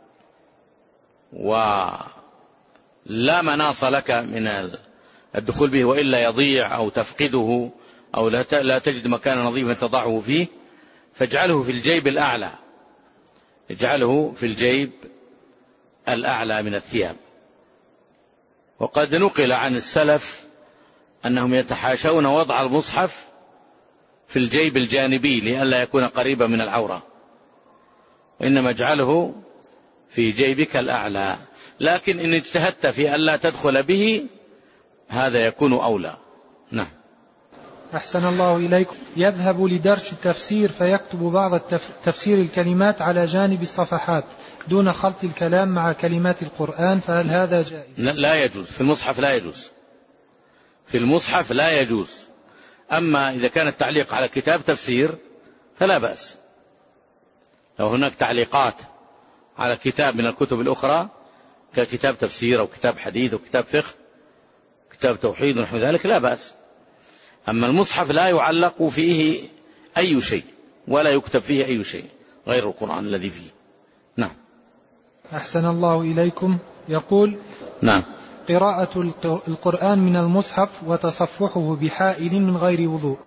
ولا مناص لك من الدخول به وإلا يضيع أو تفقده أو لا تجد مكانا نظيفا تضعه فيه، فاجعله في الجيب الأعلى، اجعله في الجيب الأعلى من الثياب. وقد نقل عن السلف أنهم يتحاشون وضع المصحف في الجيب الجانبي لئلا يكون قريبا من العورة، وإنما اجعله في جيبك الأعلى. لكن إن اجتهدت في أن لا تدخل به هذا يكون أولى. نعم. أحسن الله إليكم. يذهب لدرس التفسير فيكتب بعض تفسير الكلمات على جانب الصفحات دون خلط الكلام مع كلمات القرآن، فهل هذا جائز؟ لا يجوز، في المصحف لا يجوز، في المصحف لا يجوز. أما إذا كان التعليق على كتاب تفسير فلا بأس. لو هناك تعليقات على كتاب من الكتب الأخرى ككتاب تفسير أو كتاب حديث أو كتاب فقه كتاب توحيد ونحو ذلك لا بأس. أما المصحف لا يعلق فيه أي شيء ولا يكتب فيه أي شيء غير القرآن الذي فيه. نعم. أحسن الله إليكم. يقول نعم. قراءة القرآن من المصحف وتصفحه بحائل من غير وضوء.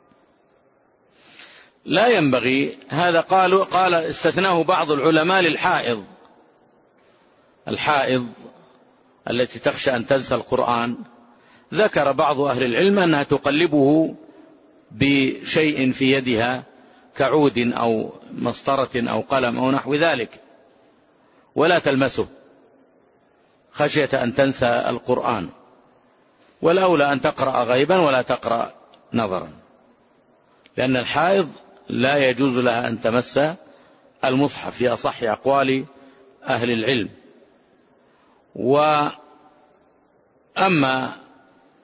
لا ينبغي هذا. قالوا قال استثناه بعض العلماء للحائض، الحائض التي تخشى أن تنسى القرآن، ذكر بعض أهل العلم أنها تقلبه بشيء في يدها كعود أو مسطرة أو قلم أو نحو ذلك ولا تلمسه خشية أن تنسى القرآن. والأولى أن تقرأ غيبا ولا تقرأ نظرا، لأن الحائض لا يجوز لها أن تمس المصحف في أصح أقوال أهل العلم. وأما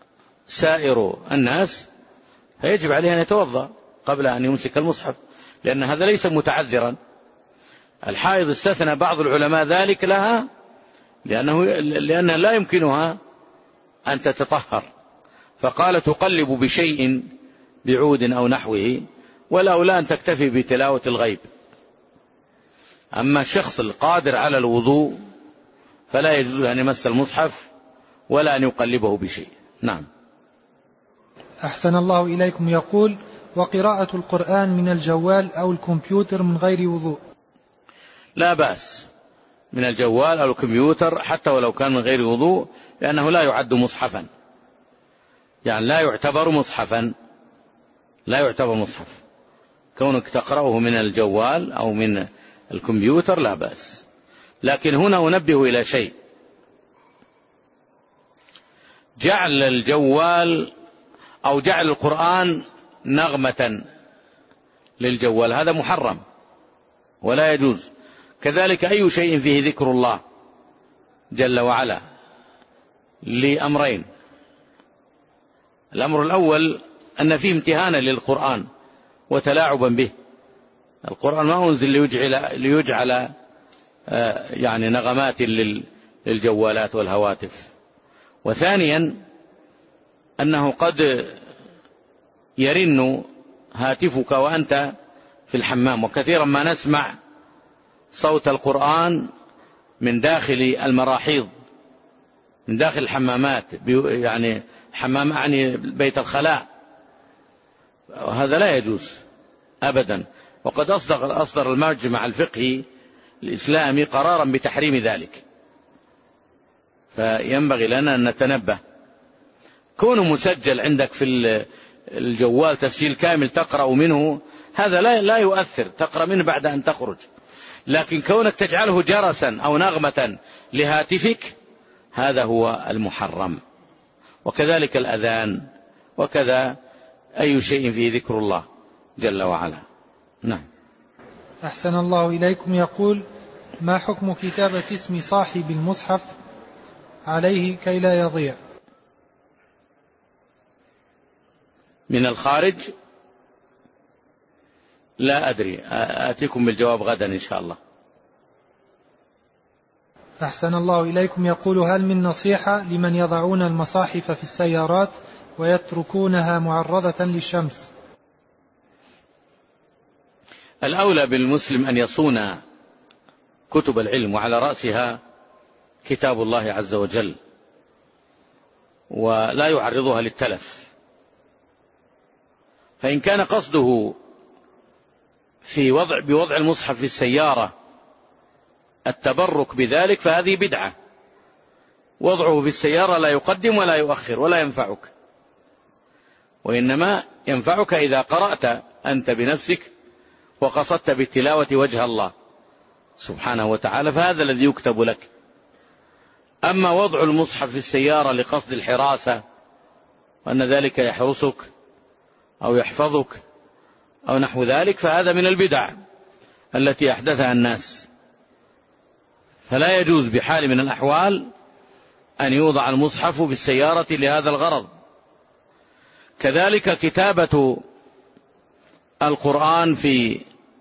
سائر الناس فيجب عليه أن يتوضأ قبل أن يمسك المصحف، لأن هذا ليس متعذرا. الحائض استثنى بعض العلماء ذلك لها لأنه لأن لا يمكنها أن تتطهر، فقال تقلب بشيء بعود أو نحوه، والأولى أن تكتفي بتلاوة الغيب. أما الشخص القادر على الوضوء فلا يجوز أن يمس المصحف ولا أن يقلبه بشيء. نعم. أحسن الله إليكم. يقول: وقراءة القرآن من الجوال أو الكمبيوتر من غير وضوء؟ لا بأس من الجوال أو الكمبيوتر حتى ولو كان من غير وضوء، لأنه لا يعد مصحفا، يعني لا يعتبر مصحفا، لا يعتبر مصحف. كونك تقرأه من الجوال أو من الكمبيوتر لا بأس. لكن هنا أنبه إلى شيء: جعل الجوال أو جعل القرآن نغمة للجوال هذا محرم ولا يجوز. كذلك أي شيء فيه ذكر الله جل وعلا لأمرين: الأمر الأول أن فيه امتهانا للقرآن وتلاعبا به. القرآن ما أنزل ليجعل, ليجعل يعني نغمات للجوالات والهواتف. وثانيا أنه قد يرن هاتفك وأنت في الحمام، وكثيرا ما نسمع صوت القرآن من داخل المراحيض، من داخل الحمامات، يعني حمام أعني بيت الخلاء، وهذا لا يجوز أبدا. وقد أصدر, أصدر المجمع الفقهي الإسلامي قرارا بتحريم ذلك، فينبغي لنا أن نتنبه. كونه مسجل عندك في الجوال تسجيل كامل تقرأ منه هذا لا, لا يؤثر، تقرأ منه بعد أن تخرج. لكن كونك تجعله جرسا أو نغمة لهاتفك هذا هو المحرم. وكذلك الأذان، وكذا أي شيء فيه ذكر الله جل وعلا. نعم. أحسن الله إليكم. يقول: ما حكم كتابة اسم صاحب المصحف عليه كي لا يضيع؟ من الخارج لا أدري، آتيكم بالجواب غدا إن شاء الله. أحسن الله إليكم. يقول: هل من نصيحة لمن يضعون المصاحف في السيارات ويتركونها معرضة للشمس؟ الأولى بالمسلم أن يصون كتب العلم، وعلى رأسها كتاب الله عز وجل، ولا يعرضها للتلف. فإن كان قصده في وضع بوضع المصحف في السيارة التبرك بذلك فهذه بدعة. وضعه في السيارة لا يقدم ولا يؤخر ولا ينفعك، وإنما ينفعك إذا قرأت أنت بنفسك وقصدت بالتلاوة وجه الله سبحانه وتعالى، فهذا الذي يكتب لك. أما وضع المصحف في السيارة لقصد الحراسة وأن ذلك يحرسك أو يحفظك أو نحو ذلك فهذا من البدع التي أحدثها الناس، فلا يجوز بحال من الأحوال أن يوضع المصحف في السيارة لهذا الغرض. كذلك كتابة القرآن في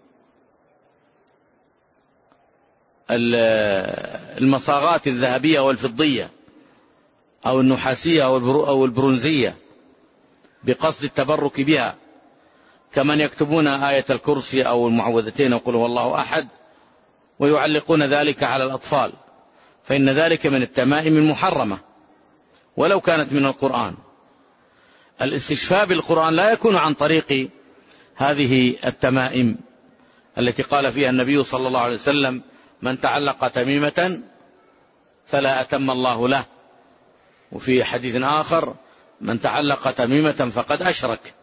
المصاغات الذهبية والفضية أو النحاسية أو البرونزية بقصد التبرك بها، كمن يكتبون آية الكرسي أو المعوذتين أو قل هو الله أحد ويعلقون ذلك على الأطفال، فإن ذلك من التمائم المحرمة ولو كانت من القرآن. الاستشفاء بالقرآن لا يكون عن طريق هذه التمائم التي قال فيها النبي صلى الله عليه وسلم: من تعلق تميمة فلا أتم الله له. وفي حديث آخر: من تعلق تميمة فقد أشرك.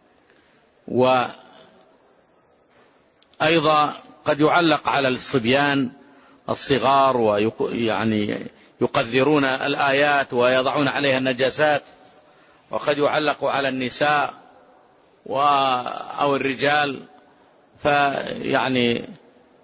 وأيضا قد يعلق على الصبيان الصغار ويعني يقذرون الآيات ويضعون عليها النجاسات، وقد يعلق على النساء أو الرجال، فيعني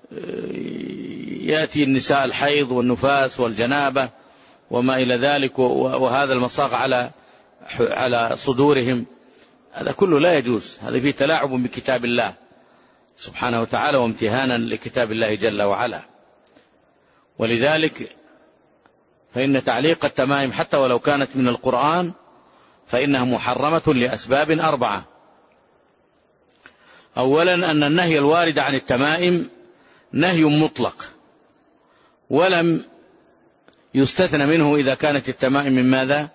يأتي النساء الحيض والنفاس والجنابة وما إلى ذلك، وهذا المصاغ على على صدورهم، هذا كله لا يجوز. هذا فيه تلاعب بكتاب الله سبحانه وتعالى وامتهانا لكتاب الله جل وعلا. ولذلك فإن تعليق التمائم حتى ولو كانت من القرآن فإنها محرمة لأسباب أربعة. أولا أن النهي الوارد عن التمائم نهي مطلق ولم يستثنى منه إذا كانت التمائم من ماذا؟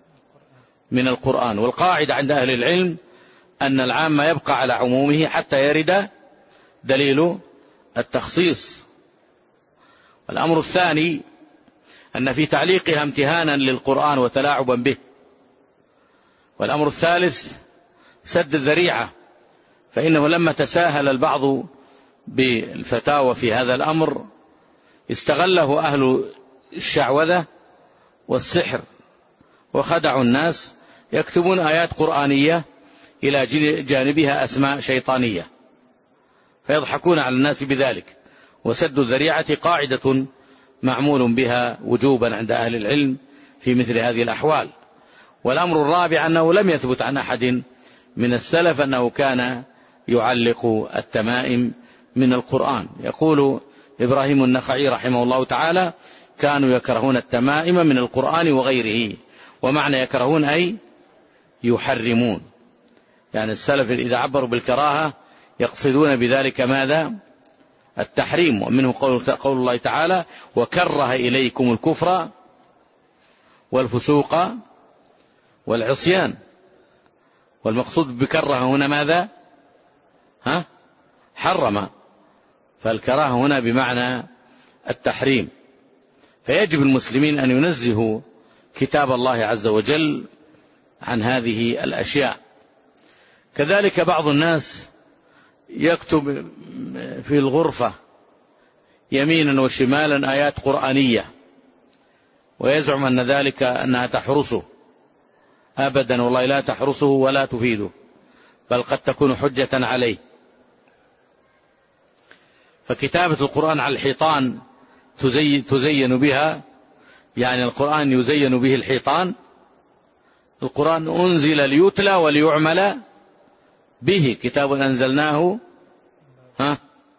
من القرآن. والقاعدة عند أهل العلم أن العام يبقى على عمومه حتى يرد دليل التخصيص. الأمر الثاني أن في تعليقها امتهانا للقرآن وتلاعبا به. والأمر الثالث سد الذريعة، فإنه لما تساهل البعض بالفتاوى في هذا الأمر استغله أهل الشعوذة والسحر وخدعوا الناس، يكتبون آيات قرآنية إلى جانبها أسماء شيطانية فيضحكون على الناس بذلك. وسد الذريعة قاعدة معمول بها وجوبا عند أهل العلم في مثل هذه الأحوال. والأمر الرابع أنه لم يثبت عن أحد من السلف أنه كان يعلق التمائم من القرآن. يقول إبراهيم النخعي رحمه الله تعالى: كانوا يكرهون التمائم من القرآن وغيره. ومعنى يكرهون أي يحرمون، يعني السلف إذا عبروا بالكراهة يقصدون بذلك ماذا؟ التحريم. ومنه قول الله تعالى: وكره إليكم الكفر والفسوق والعصيان. والمقصود بكره هنا ماذا؟ ها؟ حرم. فالكراهة هنا بمعنى التحريم. فيجب المسلمين أن ينزهوا كتاب الله عز وجل عن هذه الأشياء. كذلك بعض الناس يكتب في الغرفة يمينا وشمالا آيات قرآنية ويزعم أن ذلك أنها تحرسه. أبدا والله لا تحرسه ولا تفيده، بل قد تكون حجة عليه. فكتابة القرآن على الحيطان تزين, تزين بها، يعني القرآن يزين به الحيطان. القرآن أنزل ليتلى وليعمل به، كتاب أنزلناه ها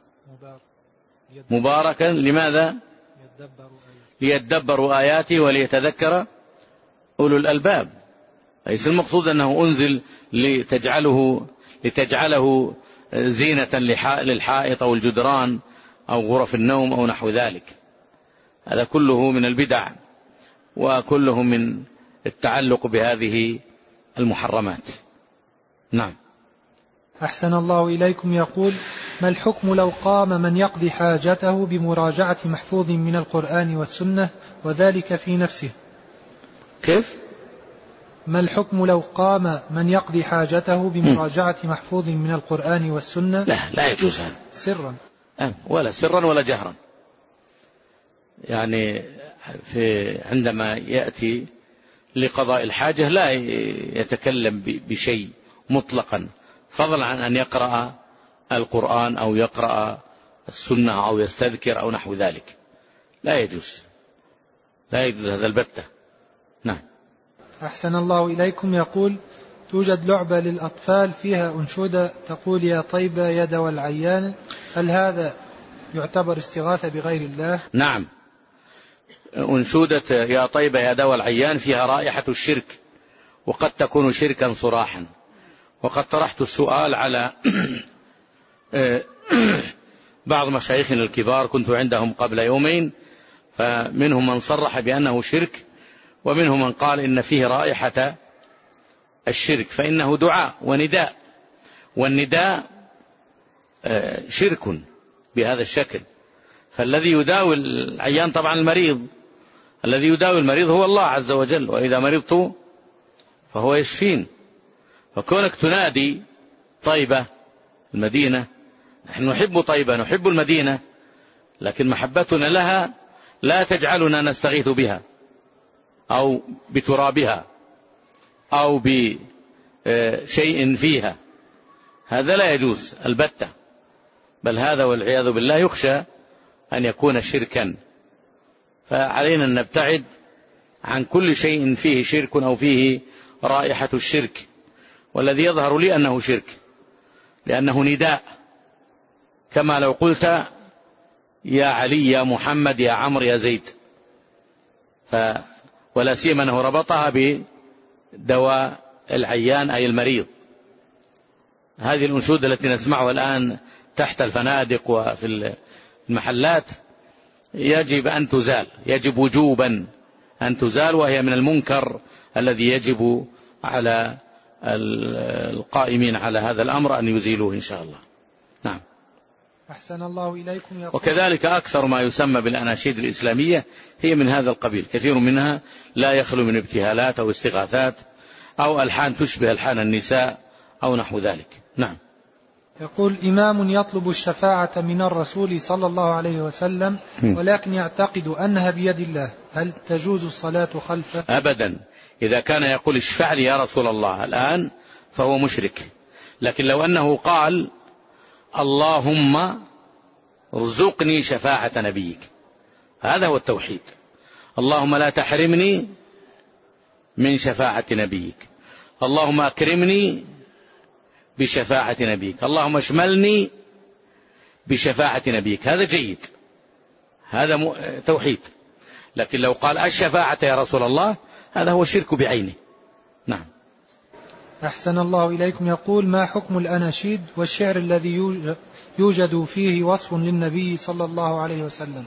مباركا لماذا؟ ليدبروا آياته وليتذكر أولو الألباب. ليس المقصود أنه أنزل لتجعله, لتجعله زينة للحائط أو الجدران أو غرف النوم أو نحو ذلك. هذا كله من البدع وكله من التعلق بهذه المحرمات. نعم. أحسن الله إليكم. يقول: ما الحكم لو قام من يقضي حاجته بمراجعة محفوظ من القرآن والسنة وذلك في نفسه؟ كيف؟ ما الحكم لو قام من يقضي حاجته بمراجعة محفوظ من القرآن والسنة؟ لا لا يجوز هذا سرا ولا سرا ولا جهرا. يعني في عندما يأتي لقضاء الحاجة لا يتكلم بشيء مطلقا، فضلا عن أن يقرأ القرآن أو يقرأ السنة أو يستذكر أو نحو ذلك. لا يجوز، لا يجوز هذا البتة. نعم. أحسن الله إليكم. يقول: توجد لعبة للأطفال فيها أنشودة تقول: يا طيبة يا دوا العيان، هل هذا يعتبر استغاثة بغير الله؟ نعم، أنشودة يا طيبة يا دوا العيان فيها رائحة الشرك، وقد تكون شركا صراحا. وقد طرحت السؤال على بعض مشايخنا الكبار، كنت عندهم قبل يومين، فمنهم من صرح بأنه شرك، ومنهم من قال إن فيه رائحة الشرك، فإنه دعاء ونداء، والنداء شرك بهذا الشكل. فالذي يداوي العيان طبعا المريض، الذي يداوي المريض هو الله عز وجل، وإذا مرضت فهو يشفين. فكونك تنادي طيبة المدينة، نحن نحب طيبة نحب المدينة، لكن محبتنا لها لا تجعلنا نستغيث بها أو بترابها أو بشيء فيها، هذا لا يجوز البتة، بل هذا والعياذ بالله يخشى أن يكون شركا. فعلينا أن نبتعد عن كل شيء فيه شرك أو فيه رائحة الشرك، والذي يظهر لي أنه شرك، لأنه نداء، كما لو قلت يا علي يا محمد يا عمرو يا زيد، ف ولا سيما أنه ربطها بدواء العيان أي المريض. هذه الأنشودة التي نسمعها الآن تحت الفنادق وفي المحلات يجب أن تزال، يجب وجوبا أن تزال، وهي من المنكر الذي يجب على القائمين على هذا الأمر أن يزيلوه إن شاء الله. نعم. أحسن الله إليكم. يقول وكذلك أكثر ما يسمى بالأناشيد الإسلامية هي من هذا القبيل، كثير منها لا يخلو من ابتهالات أو استغاثات أو ألحان تشبه ألحان النساء أو نحو ذلك. نعم. يقول إمام يطلب الشفاعة من الرسول صلى الله عليه وسلم ولكن يعتقد أنها بيد الله، هل تجوز الصلاة خلفه؟ أبدا. إذا كان يقول اشفع لي يا رسول الله الآن فهو مشرك، لكن لو أنه قال اللهم ارزقني شفاعة نبيك، هذا هو التوحيد. اللهم لا تحرمني من شفاعة نبيك، اللهم أكرمني بشفاعة نبيك، اللهم اشملني بشفاعة نبيك، هذا جيد، هذا توحيد. لكن لو قال الشفاعة يا رسول الله هذا هو الشرك بعينه. نعم. أحسن الله إليكم. يقول ما حكم الأناشيد والشعر الذي يوجد فيه وصف للنبي صلى الله عليه وسلم؟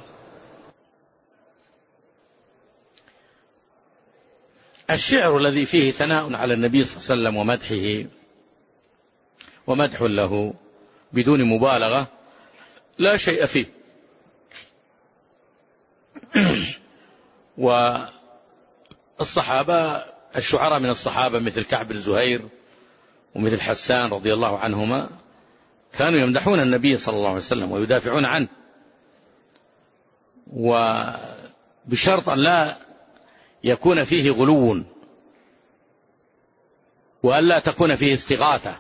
الشعر الذي فيه ثناء على النبي صلى الله عليه وسلم ومدحه ومدح له بدون مبالغة لا شيء فيه. والصحابة الشعراء من الصحابة مثل كعب بن زهير ومثل حسان رضي الله عنهما كانوا يمدحون النبي صلى الله عليه وسلم ويدافعون عنه، وبشرط أن لا يكون فيه غلو وأن لا تكون فيه استغاثة.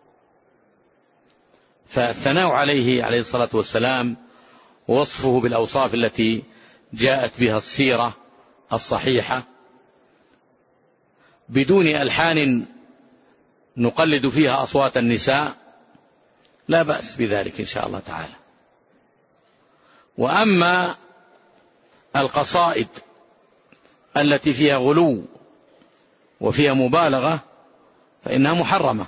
فالثناء عليه عليه الصلاة والسلام ووصفه بالأوصاف التي جاءت بها السيرة الصحيحة بدون ألحان نقلد فيها أصوات النساء لا بأس بذلك إن شاء الله تعالى. وأما القصائد التي فيها غلو وفيها مبالغة فإنها محرمة.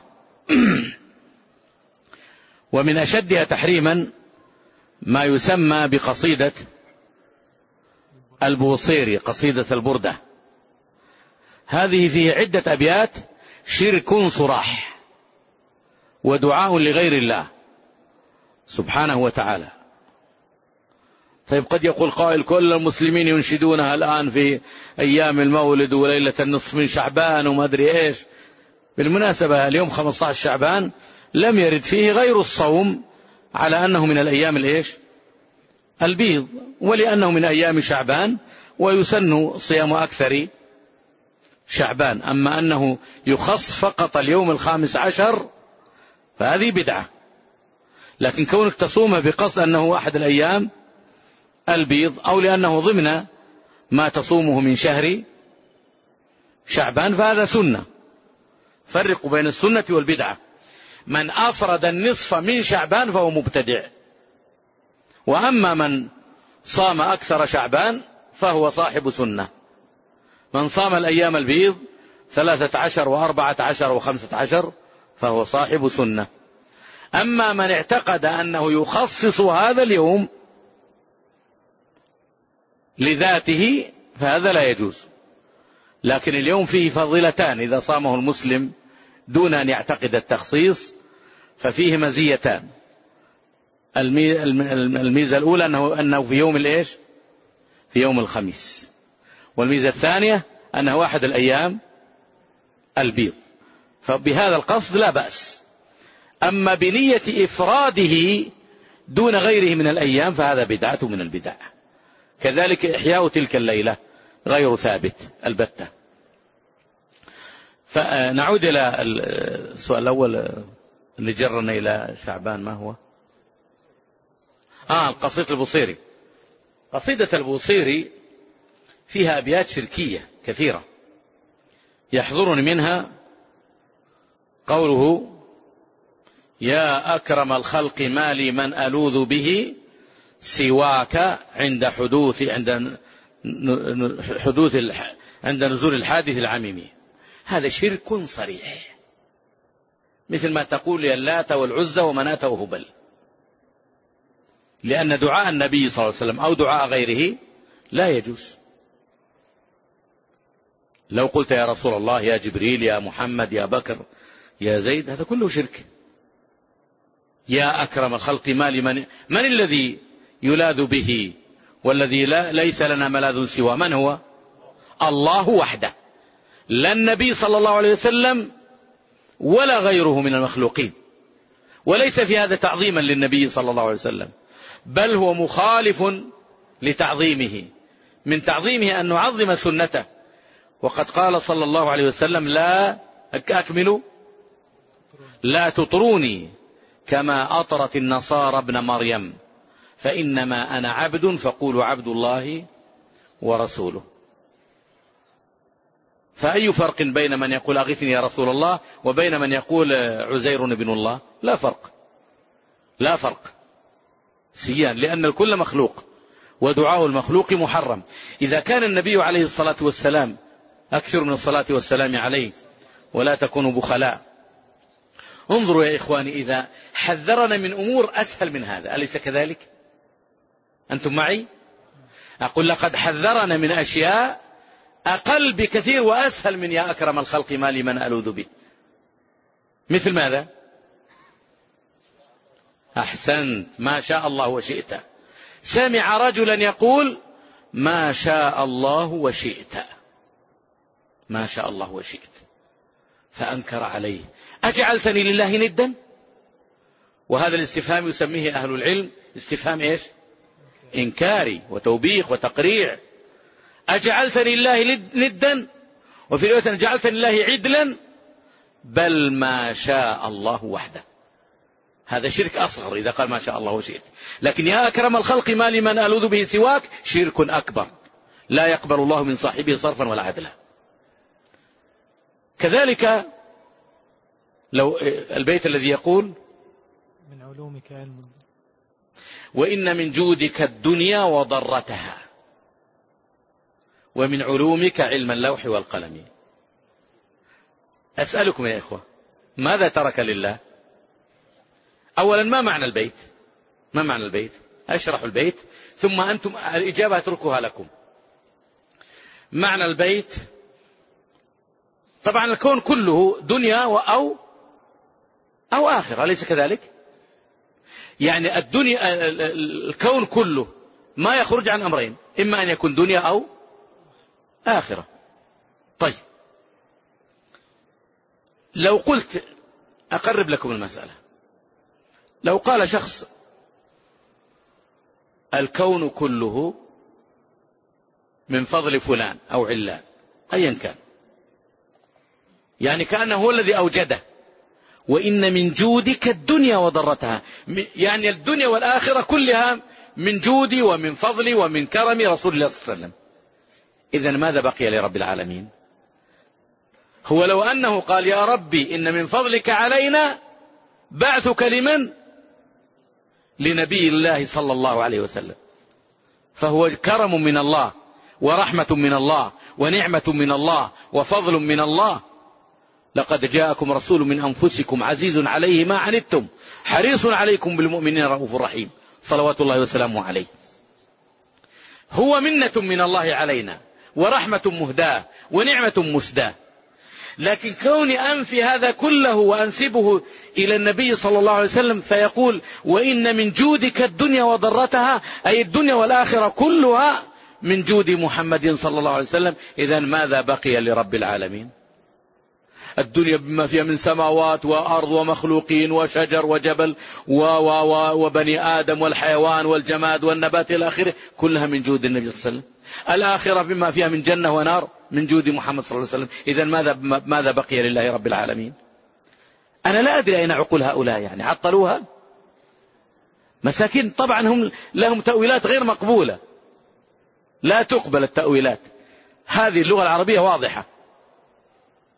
ومن أشدها تحريما ما يسمى بقصيدة البوصيري، قصيدة البردة، هذه فيه عدة أبيات شرك صراح ودعاء لغير الله سبحانه وتعالى. طيب قد يقول قائل كل المسلمين ينشدونها الآن في أيام المولد وليلة النصف من شعبان وما أدري إيش. بالمناسبة اليوم خمسة عشر شعبان لم يرد فيه غير الصوم على أنه من الأيام الإيش البيض، ولأنه من أيام شعبان ويسن صيام أكثر شعبان. أما أنه يخص فقط اليوم الخامس عشر فهذه بدعة. لكن كونك تصوم بقصد أنه أحد الأيام البيض أو لأنه ضمن ما تصومه من شهر شعبان فهذا سنة. فرقوا بين السنة والبدعة. من أفرد النصف من شعبان فهو مبتدع، وأما من صام أكثر شعبان فهو صاحب سنة. من صام الأيام البيض ثلاثة عشر وأربعة عشر وخمسة عشر فهو صاحب سنة. أما من اعتقد أنه يخصص هذا اليوم لذاته فهذا لا يجوز. لكن اليوم فيه فضيلتان إذا صامه المسلم دون أن يعتقد التخصيص ففيه مزيتان. الميزة الأولى أنه, أنه في يوم الإيش في يوم الخميس، والميزة الثانية أنه أحد الأيام البيض، فبهذا القصد لا بأس. أما بنية إفراده دون غيره من الأيام فهذا بدعة من البدع. كذلك إحياء تلك الليلة غير ثابت البتة. فنعود إلى السؤال الأول اللي جرنا إلى شعبان، ما هو؟ آه قصيدة البوصيري. قصيدة البوصيري فيها أبيات شركية كثيرة، يحضرني منها قوله: يا أكرم الخلق ما لي من ألوذ به سواك عند حدوث عند حدوث عند نزول الحادث العميمي. هذا شرك صريح، مثل ما تقول اللات والعزى ومناة وهبل، لأن دعاء النبي صلى الله عليه وسلم أو دعاء غيره لا يجوز. لو قلت يا رسول الله، يا جبريل، يا محمد، يا بكر، يا زيد، هذا كله شرك. يا أكرم الخلق ما لمن من الذي يلاذ به والذي لا ليس لنا ملاذ سوى من هو؟ الله وحده، لا النبي صلى الله عليه وسلم ولا غيره من المخلوقين. وليس في هذا تعظيما للنبي صلى الله عليه وسلم، بل هو مخالف لتعظيمه. من تعظيمه أن نعظم سنته، وقد قال صلى الله عليه وسلم: لا أكمل لا تطروني كما أطرت النصارى ابن مريم، فإنما أنا عبد فقولوا عبد الله ورسوله. فأي فرق بين من يقول أغثني يا رسول الله وبين من يقول عزير ابن الله؟ لا فرق، لا فرق سيان، لأن الكل مخلوق، ودعاء المخلوق محرم. إذا كان النبي عليه الصلاة والسلام، أكثر من الصلاة والسلام عليه ولا تكونوا بخلاء. انظروا يا إخواني، إذا حذرنا من أمور أسهل من هذا، أليس كذلك؟ أنتم معي؟ أقول لقد حذرنا من أشياء أقل بكثير وأسهل من يا أكرم الخلق ما لي من ألوذ به. مثل ماذا؟ أحسنت، ما شاء الله وشئت. سمع رجلا يقول: ما شاء الله وشئت، ما شاء الله وشئت، فأنكر عليه: أجعلتني لله ندا؟ وهذا الاستفهام يسميه أهل العلم استفهام إيش؟ إنكاري وتوبيخ وتقريع. أجعلتني لله ندا، وفي رواية أجعلتني لله عدلا، بل ما شاء الله وحده. هذا شرك أصغر إذا قال ما شاء الله وشئت. لكن يا أكرم الخلق ما لمن ألوذ به سواك شرك أكبر، لا يقبل الله من صاحبه صرفا ولا عدلا. كذلك لو البيت الذي يقول: من علومك علم، وإن من جودك الدنيا وضرتها، ومن علومك علم اللوح والقلم. أسألكم يا إخوة، ماذا ترك لله؟ أولا، ما معنى البيت؟ ما معنى البيت؟ أشرح البيت ثم أنتم الإجابة أتركها لكم. معنى البيت، طبعا الكون كله دنيا أو أو آخرة، أليس كذلك؟ يعني الدنيا الكون كله ما يخرج عن أمرين، إما أن يكون دنيا أو آخرة. طيب، لو قلت أقرب لكم المسألة، لو قال شخص: الكون كله من فضل فلان أو علان أيا كان، يعني كأنه هو الذي أوجده، وإن من جودك الدنيا وضرتها، يعني الدنيا والآخرة كلها من جودي ومن فضلي ومن كرم رسول الله صلى الله عليه وسلم. إذن ماذا بقي لرب العالمين؟ هو لو أنه قال: يا ربي إن من فضلك علينا بعثك لمن؟ لنبي الله صلى الله عليه وسلم، فهو كرم من الله ورحمة من الله ونعمة من الله وفضل من الله. لقد جاءكم رسول من أنفسكم عزيز عليه ما عنتم حريص عليكم بالمؤمنين رؤوف رحيم، صلوات الله وسلامه عليه. هو منة من الله علينا ورحمة مهداة ونعمة مسداة. لكن كوني أنفي هذا كله وأنسبه إلى النبي صلى الله عليه وسلم فيقول: وإن من جودك الدنيا وضرتها، أي الدنيا والآخرة كلها من جود محمد صلى الله عليه وسلم. إذن ماذا بقي لرب العالمين؟ الدنيا بما فيها من سماوات وأرض ومخلوقين وشجر وجبل و و و وبني آدم والحيوان والجماد والنبات إلى آخره، كلها من جود النبي صلى الله عليه وسلم. الآخرة بما فيها من جنة ونار من جود محمد صلى الله عليه وسلم. إذن ماذا ماذا بقي لله رب العالمين؟ أنا لا أدري أين عقول هؤلاء، يعني عطلوها مساكين. طبعا هم لهم تأويلات غير مقبولة، لا تقبل التأويلات. هذه اللغة العربية واضحة،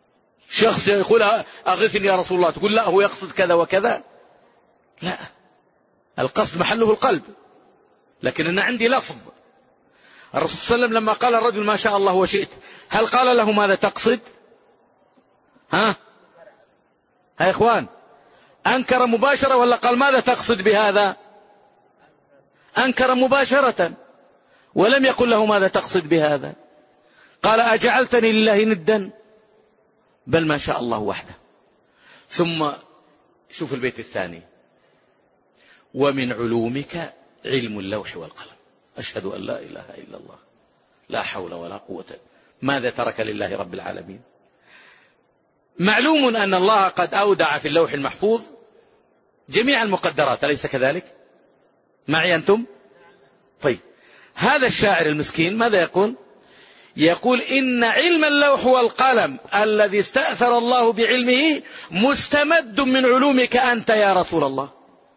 شخص يقول أغثني يا رسول الله، تقول لا هو يقصد كذا وكذا. لا، القصد محله القلب. لكن أنا عندي لفظ. الرسول صلى الله عليه وسلم لما قال الرجل ما شاء الله وشئت، هل قال له ماذا تقصد؟ ها ها يا إخوان، أنكر مباشرة ولا قال ماذا تقصد بهذا؟ أنكر مباشرة ولم يقل له ماذا تقصد بهذا. قال أجعلتني لله ندا؟ بل ما شاء الله وحده. ثم شوف البيت الثاني: ومن علومك علم اللوح والقلم. أشهد أن لا إله إلا الله، لا حول ولا قوة. ماذا ترك لله رب العالمين؟ معلوم أن الله قد أودع في اللوح المحفوظ جميع المقدرات، أليس كذلك؟ معي أنتم؟ طيب، هذا الشاعر المسكين ماذا يقول؟ يقول إن علم اللوح والقلم الذي استأثر الله بعلمه مستمد من علومك أنت يا رسول الله.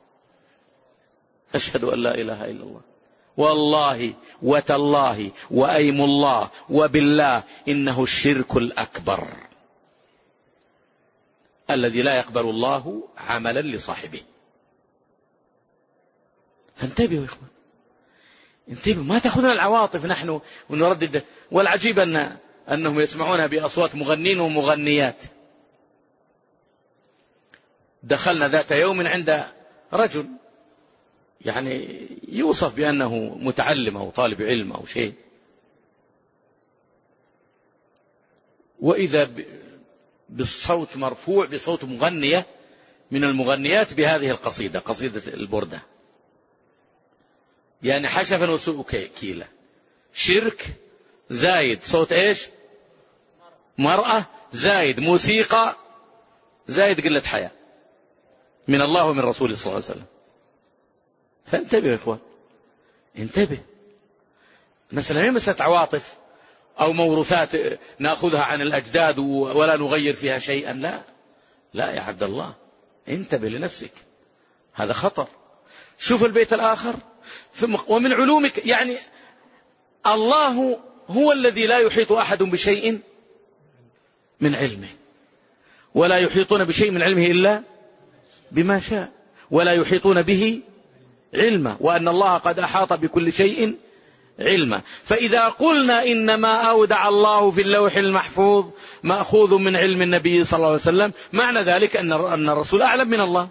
أشهد أن لا إله إلا الله، والله وتالله وأيم الله وبالله إنه الشرك الأكبر الذي لا يقبل الله عملا لصاحبه. فانتبهوا يا إخوان، انتبهوا، ما تأخذنا العواطف نحن ونردد. والعجيب أن أنهم يسمعونها بأصوات مغنين ومغنيات. دخلنا ذات يوم عند رجل يعني يوصف بأنه متعلم أو طالب علم أو شيء، وإذا بالصوت مرفوع بصوت مغنية من المغنيات بهذه القصيدة، قصيدة البردة، يعني حشفا وسوء كيلة، شرك زايد صوت ايش؟ مرأة زايد موسيقى زايد قلة حياة من الله ومن رسوله صلى الله عليه وسلم. فانتبه يا إخوان، انتبه. مثلا هي مسألة عواطف أو موروثات نأخذها عن الأجداد ولا نغير فيها شيئا، لا لا يا عبد الله، انتبه لنفسك، هذا خطر. شوف البيت الآخر: ثم ومن علومك، يعني الله هو الذي لا يحيط أحد بشيء من علمه، ولا يحيطون بشيء من علمه إلا بما شاء، ولا يحيطون به علما، وأن الله قد أحاط بكل شيء علما. فإذا قلنا إنما أودع الله في اللوح المحفوظ مأخوذ من علم النبي صلى الله عليه وسلم، معنى ذلك أن الرسول أعلم من الله.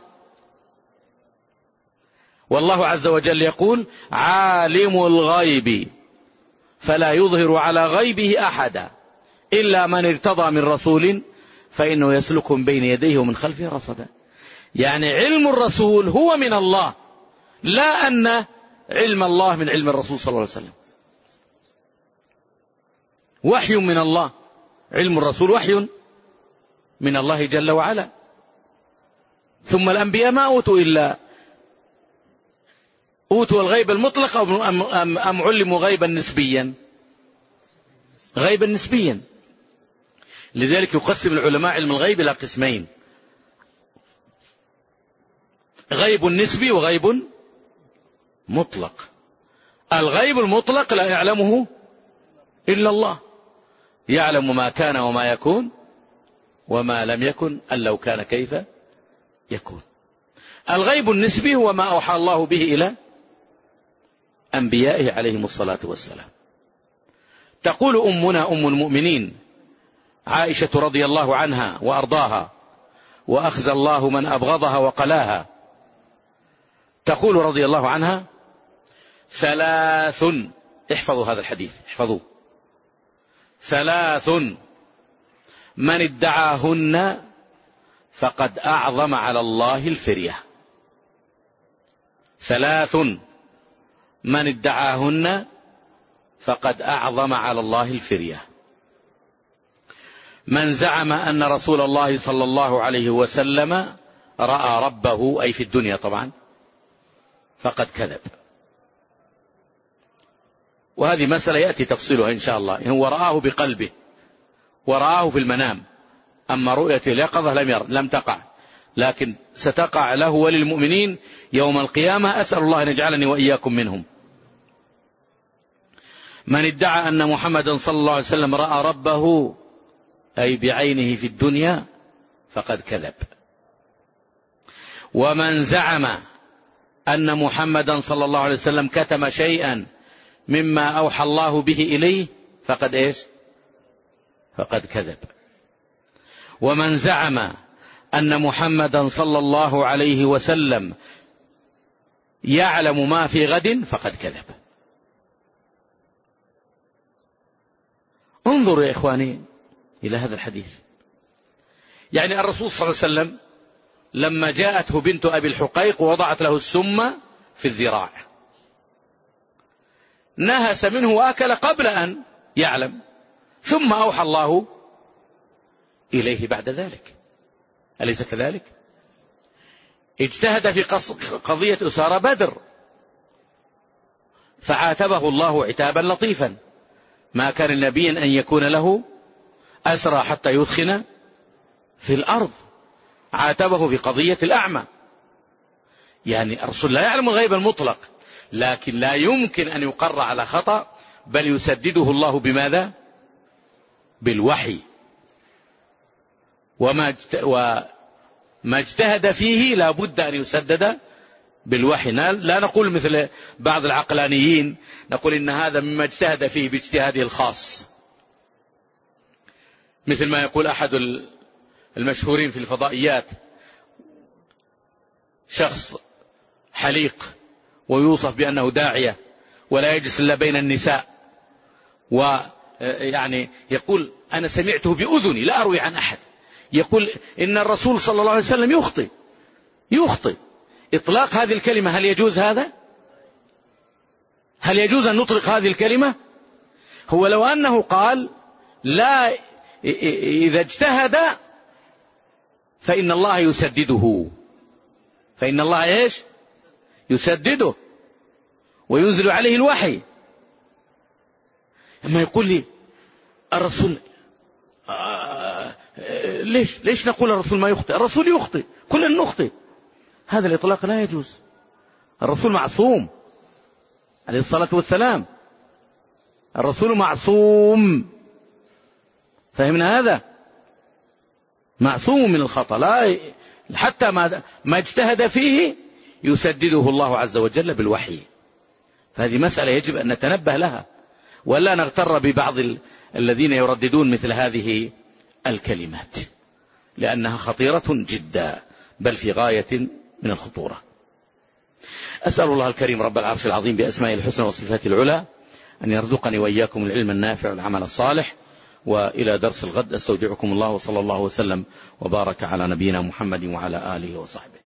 والله عز وجل يقول: عالم الغيب فلا يظهر على غيبه أحدا إلا من ارتضى من رسول فإنه يسلك بين يديه ومن خلفه رصدا. يعني علم الرسول هو من الله، لا أن علم الله من علم الرسول صلى الله عليه وسلم. وحي من الله، علم الرسول وحي من الله جل وعلا. ثم الأنبياء ما أوتوا إلا أوتوا الغيب المطلق أم, أم, أم علموا غيبا نسبيا؟ غيبا نسبيا. لذلك يقسم العلماء علم الغيب إلى قسمين: غيب نسبي وغيب مطلق. الغيب المطلق لا يعلمه إلا الله، يعلم ما كان وما يكون وما لم يكن أن لو كان كيف يكون. الغيب النسبي هو ما أوحى الله به إلى أنبيائه عليهم الصلاة والسلام. تقول أمنا أم المؤمنين عائشة رضي الله عنها وأرضاها، وأخزى الله من أبغضها وقلاها، تقول رضي الله عنها: ثلاث، احفظوا هذا الحديث، احفظوه: ثلاث من ادعاهن فقد أعظم على الله الفرية. ثلاث من ادعاهن فقد أعظم على الله الفرية: من زعم أن رسول الله صلى الله عليه وسلم رأى ربه، أي في الدنيا طبعا، فقد كذب. وهذه مسألة يأتي تفصيلها إن شاء الله. هو رآه بقلبه ورآه في المنام، أما رؤيته اليقظة لم يرد لم تقع، لكن ستقع له وللمؤمنين يوم القيامة. أسأل الله أن يجعلني وإياكم منهم. من ادعى أن محمدا صلى الله عليه وسلم رأى ربه أي بعينه في الدنيا فقد كذب. ومن زعم أن محمدا صلى الله عليه وسلم كتم شيئا مما أوحى الله به إليه فقد إيش؟ فقد كذب. ومن زعم أن محمدا صلى الله عليه وسلم يعلم ما في غد فقد كذب. انظروا يا إخواني إلى هذا الحديث. يعني الرسول صلى الله عليه وسلم لما جاءته بنت أبي الحقيق ووضعت له السم في الذراع نهس منه وأكل قبل أن يعلم، ثم أوحى الله إليه بعد ذلك، أليس كذلك؟ اجتهد في قضية أسارى بدر فعاتبه الله عتابا لطيفا: ما كان النبي أن يكون له أسرى حتى يثخن في الأرض. عاتبه في قضية الأعمى. يعني الرسول لا يعلم الغيب المطلق، لكن لا يمكن أن يقر على خطأ، بل يسدده الله بماذا؟ بالوحي. وما وما اجتهد فيه لا بد أن يسدد بالوحي. لا نقول مثل بعض العقلانيين نقول إن هذا مما اجتهد فيه باجتهاده الخاص، مثل ما يقول أحد المشهورين في الفضائيات: شخص حليق ويوصف بأنه داعية ولا يجلس إلا بين النساء، ويعني يقول: أنا سمعته بأذني لا أروي عن أحد، يقول إن الرسول صلى الله عليه وسلم يخطئ يخطئ إطلاق هذه الكلمة هل يجوز هذا؟ هل يجوز أن نطلق هذه الكلمة؟ هو لو أنه قال لا، إذا اجتهد فإن الله يسدده، فإن الله إيش؟ يسدده وينزل عليه الوحي. أما يقول لي الرسول آه ليش ليش نقول الرسول ما يخطئ؟ الرسول يخطئ، كلنا نخطئ. هذا الإطلاق لا يجوز. الرسول معصوم عليه الصلاة والسلام، الرسول معصوم، فهمنا هذا؟ معصوم من الخطأ، لا حتى ما ما اجتهد فيه يسدده الله عز وجل بالوحي. فهذه مسألة يجب أن نتنبه لها، ولا نغتر ببعض الذين يرددون مثل هذه الكلمات، لأنها خطيرة جدا، بل في غاية من الخطورة. أسأل الله الكريم رب العرش العظيم بأسمائه الحسنى وصفاته العلى أن يرزقني وإياكم العلم النافع والعمل الصالح. وإلى درس الغد أستودعكم الله، وصلى الله وسلم وبارك على نبينا محمد وعلى آله وصحبه.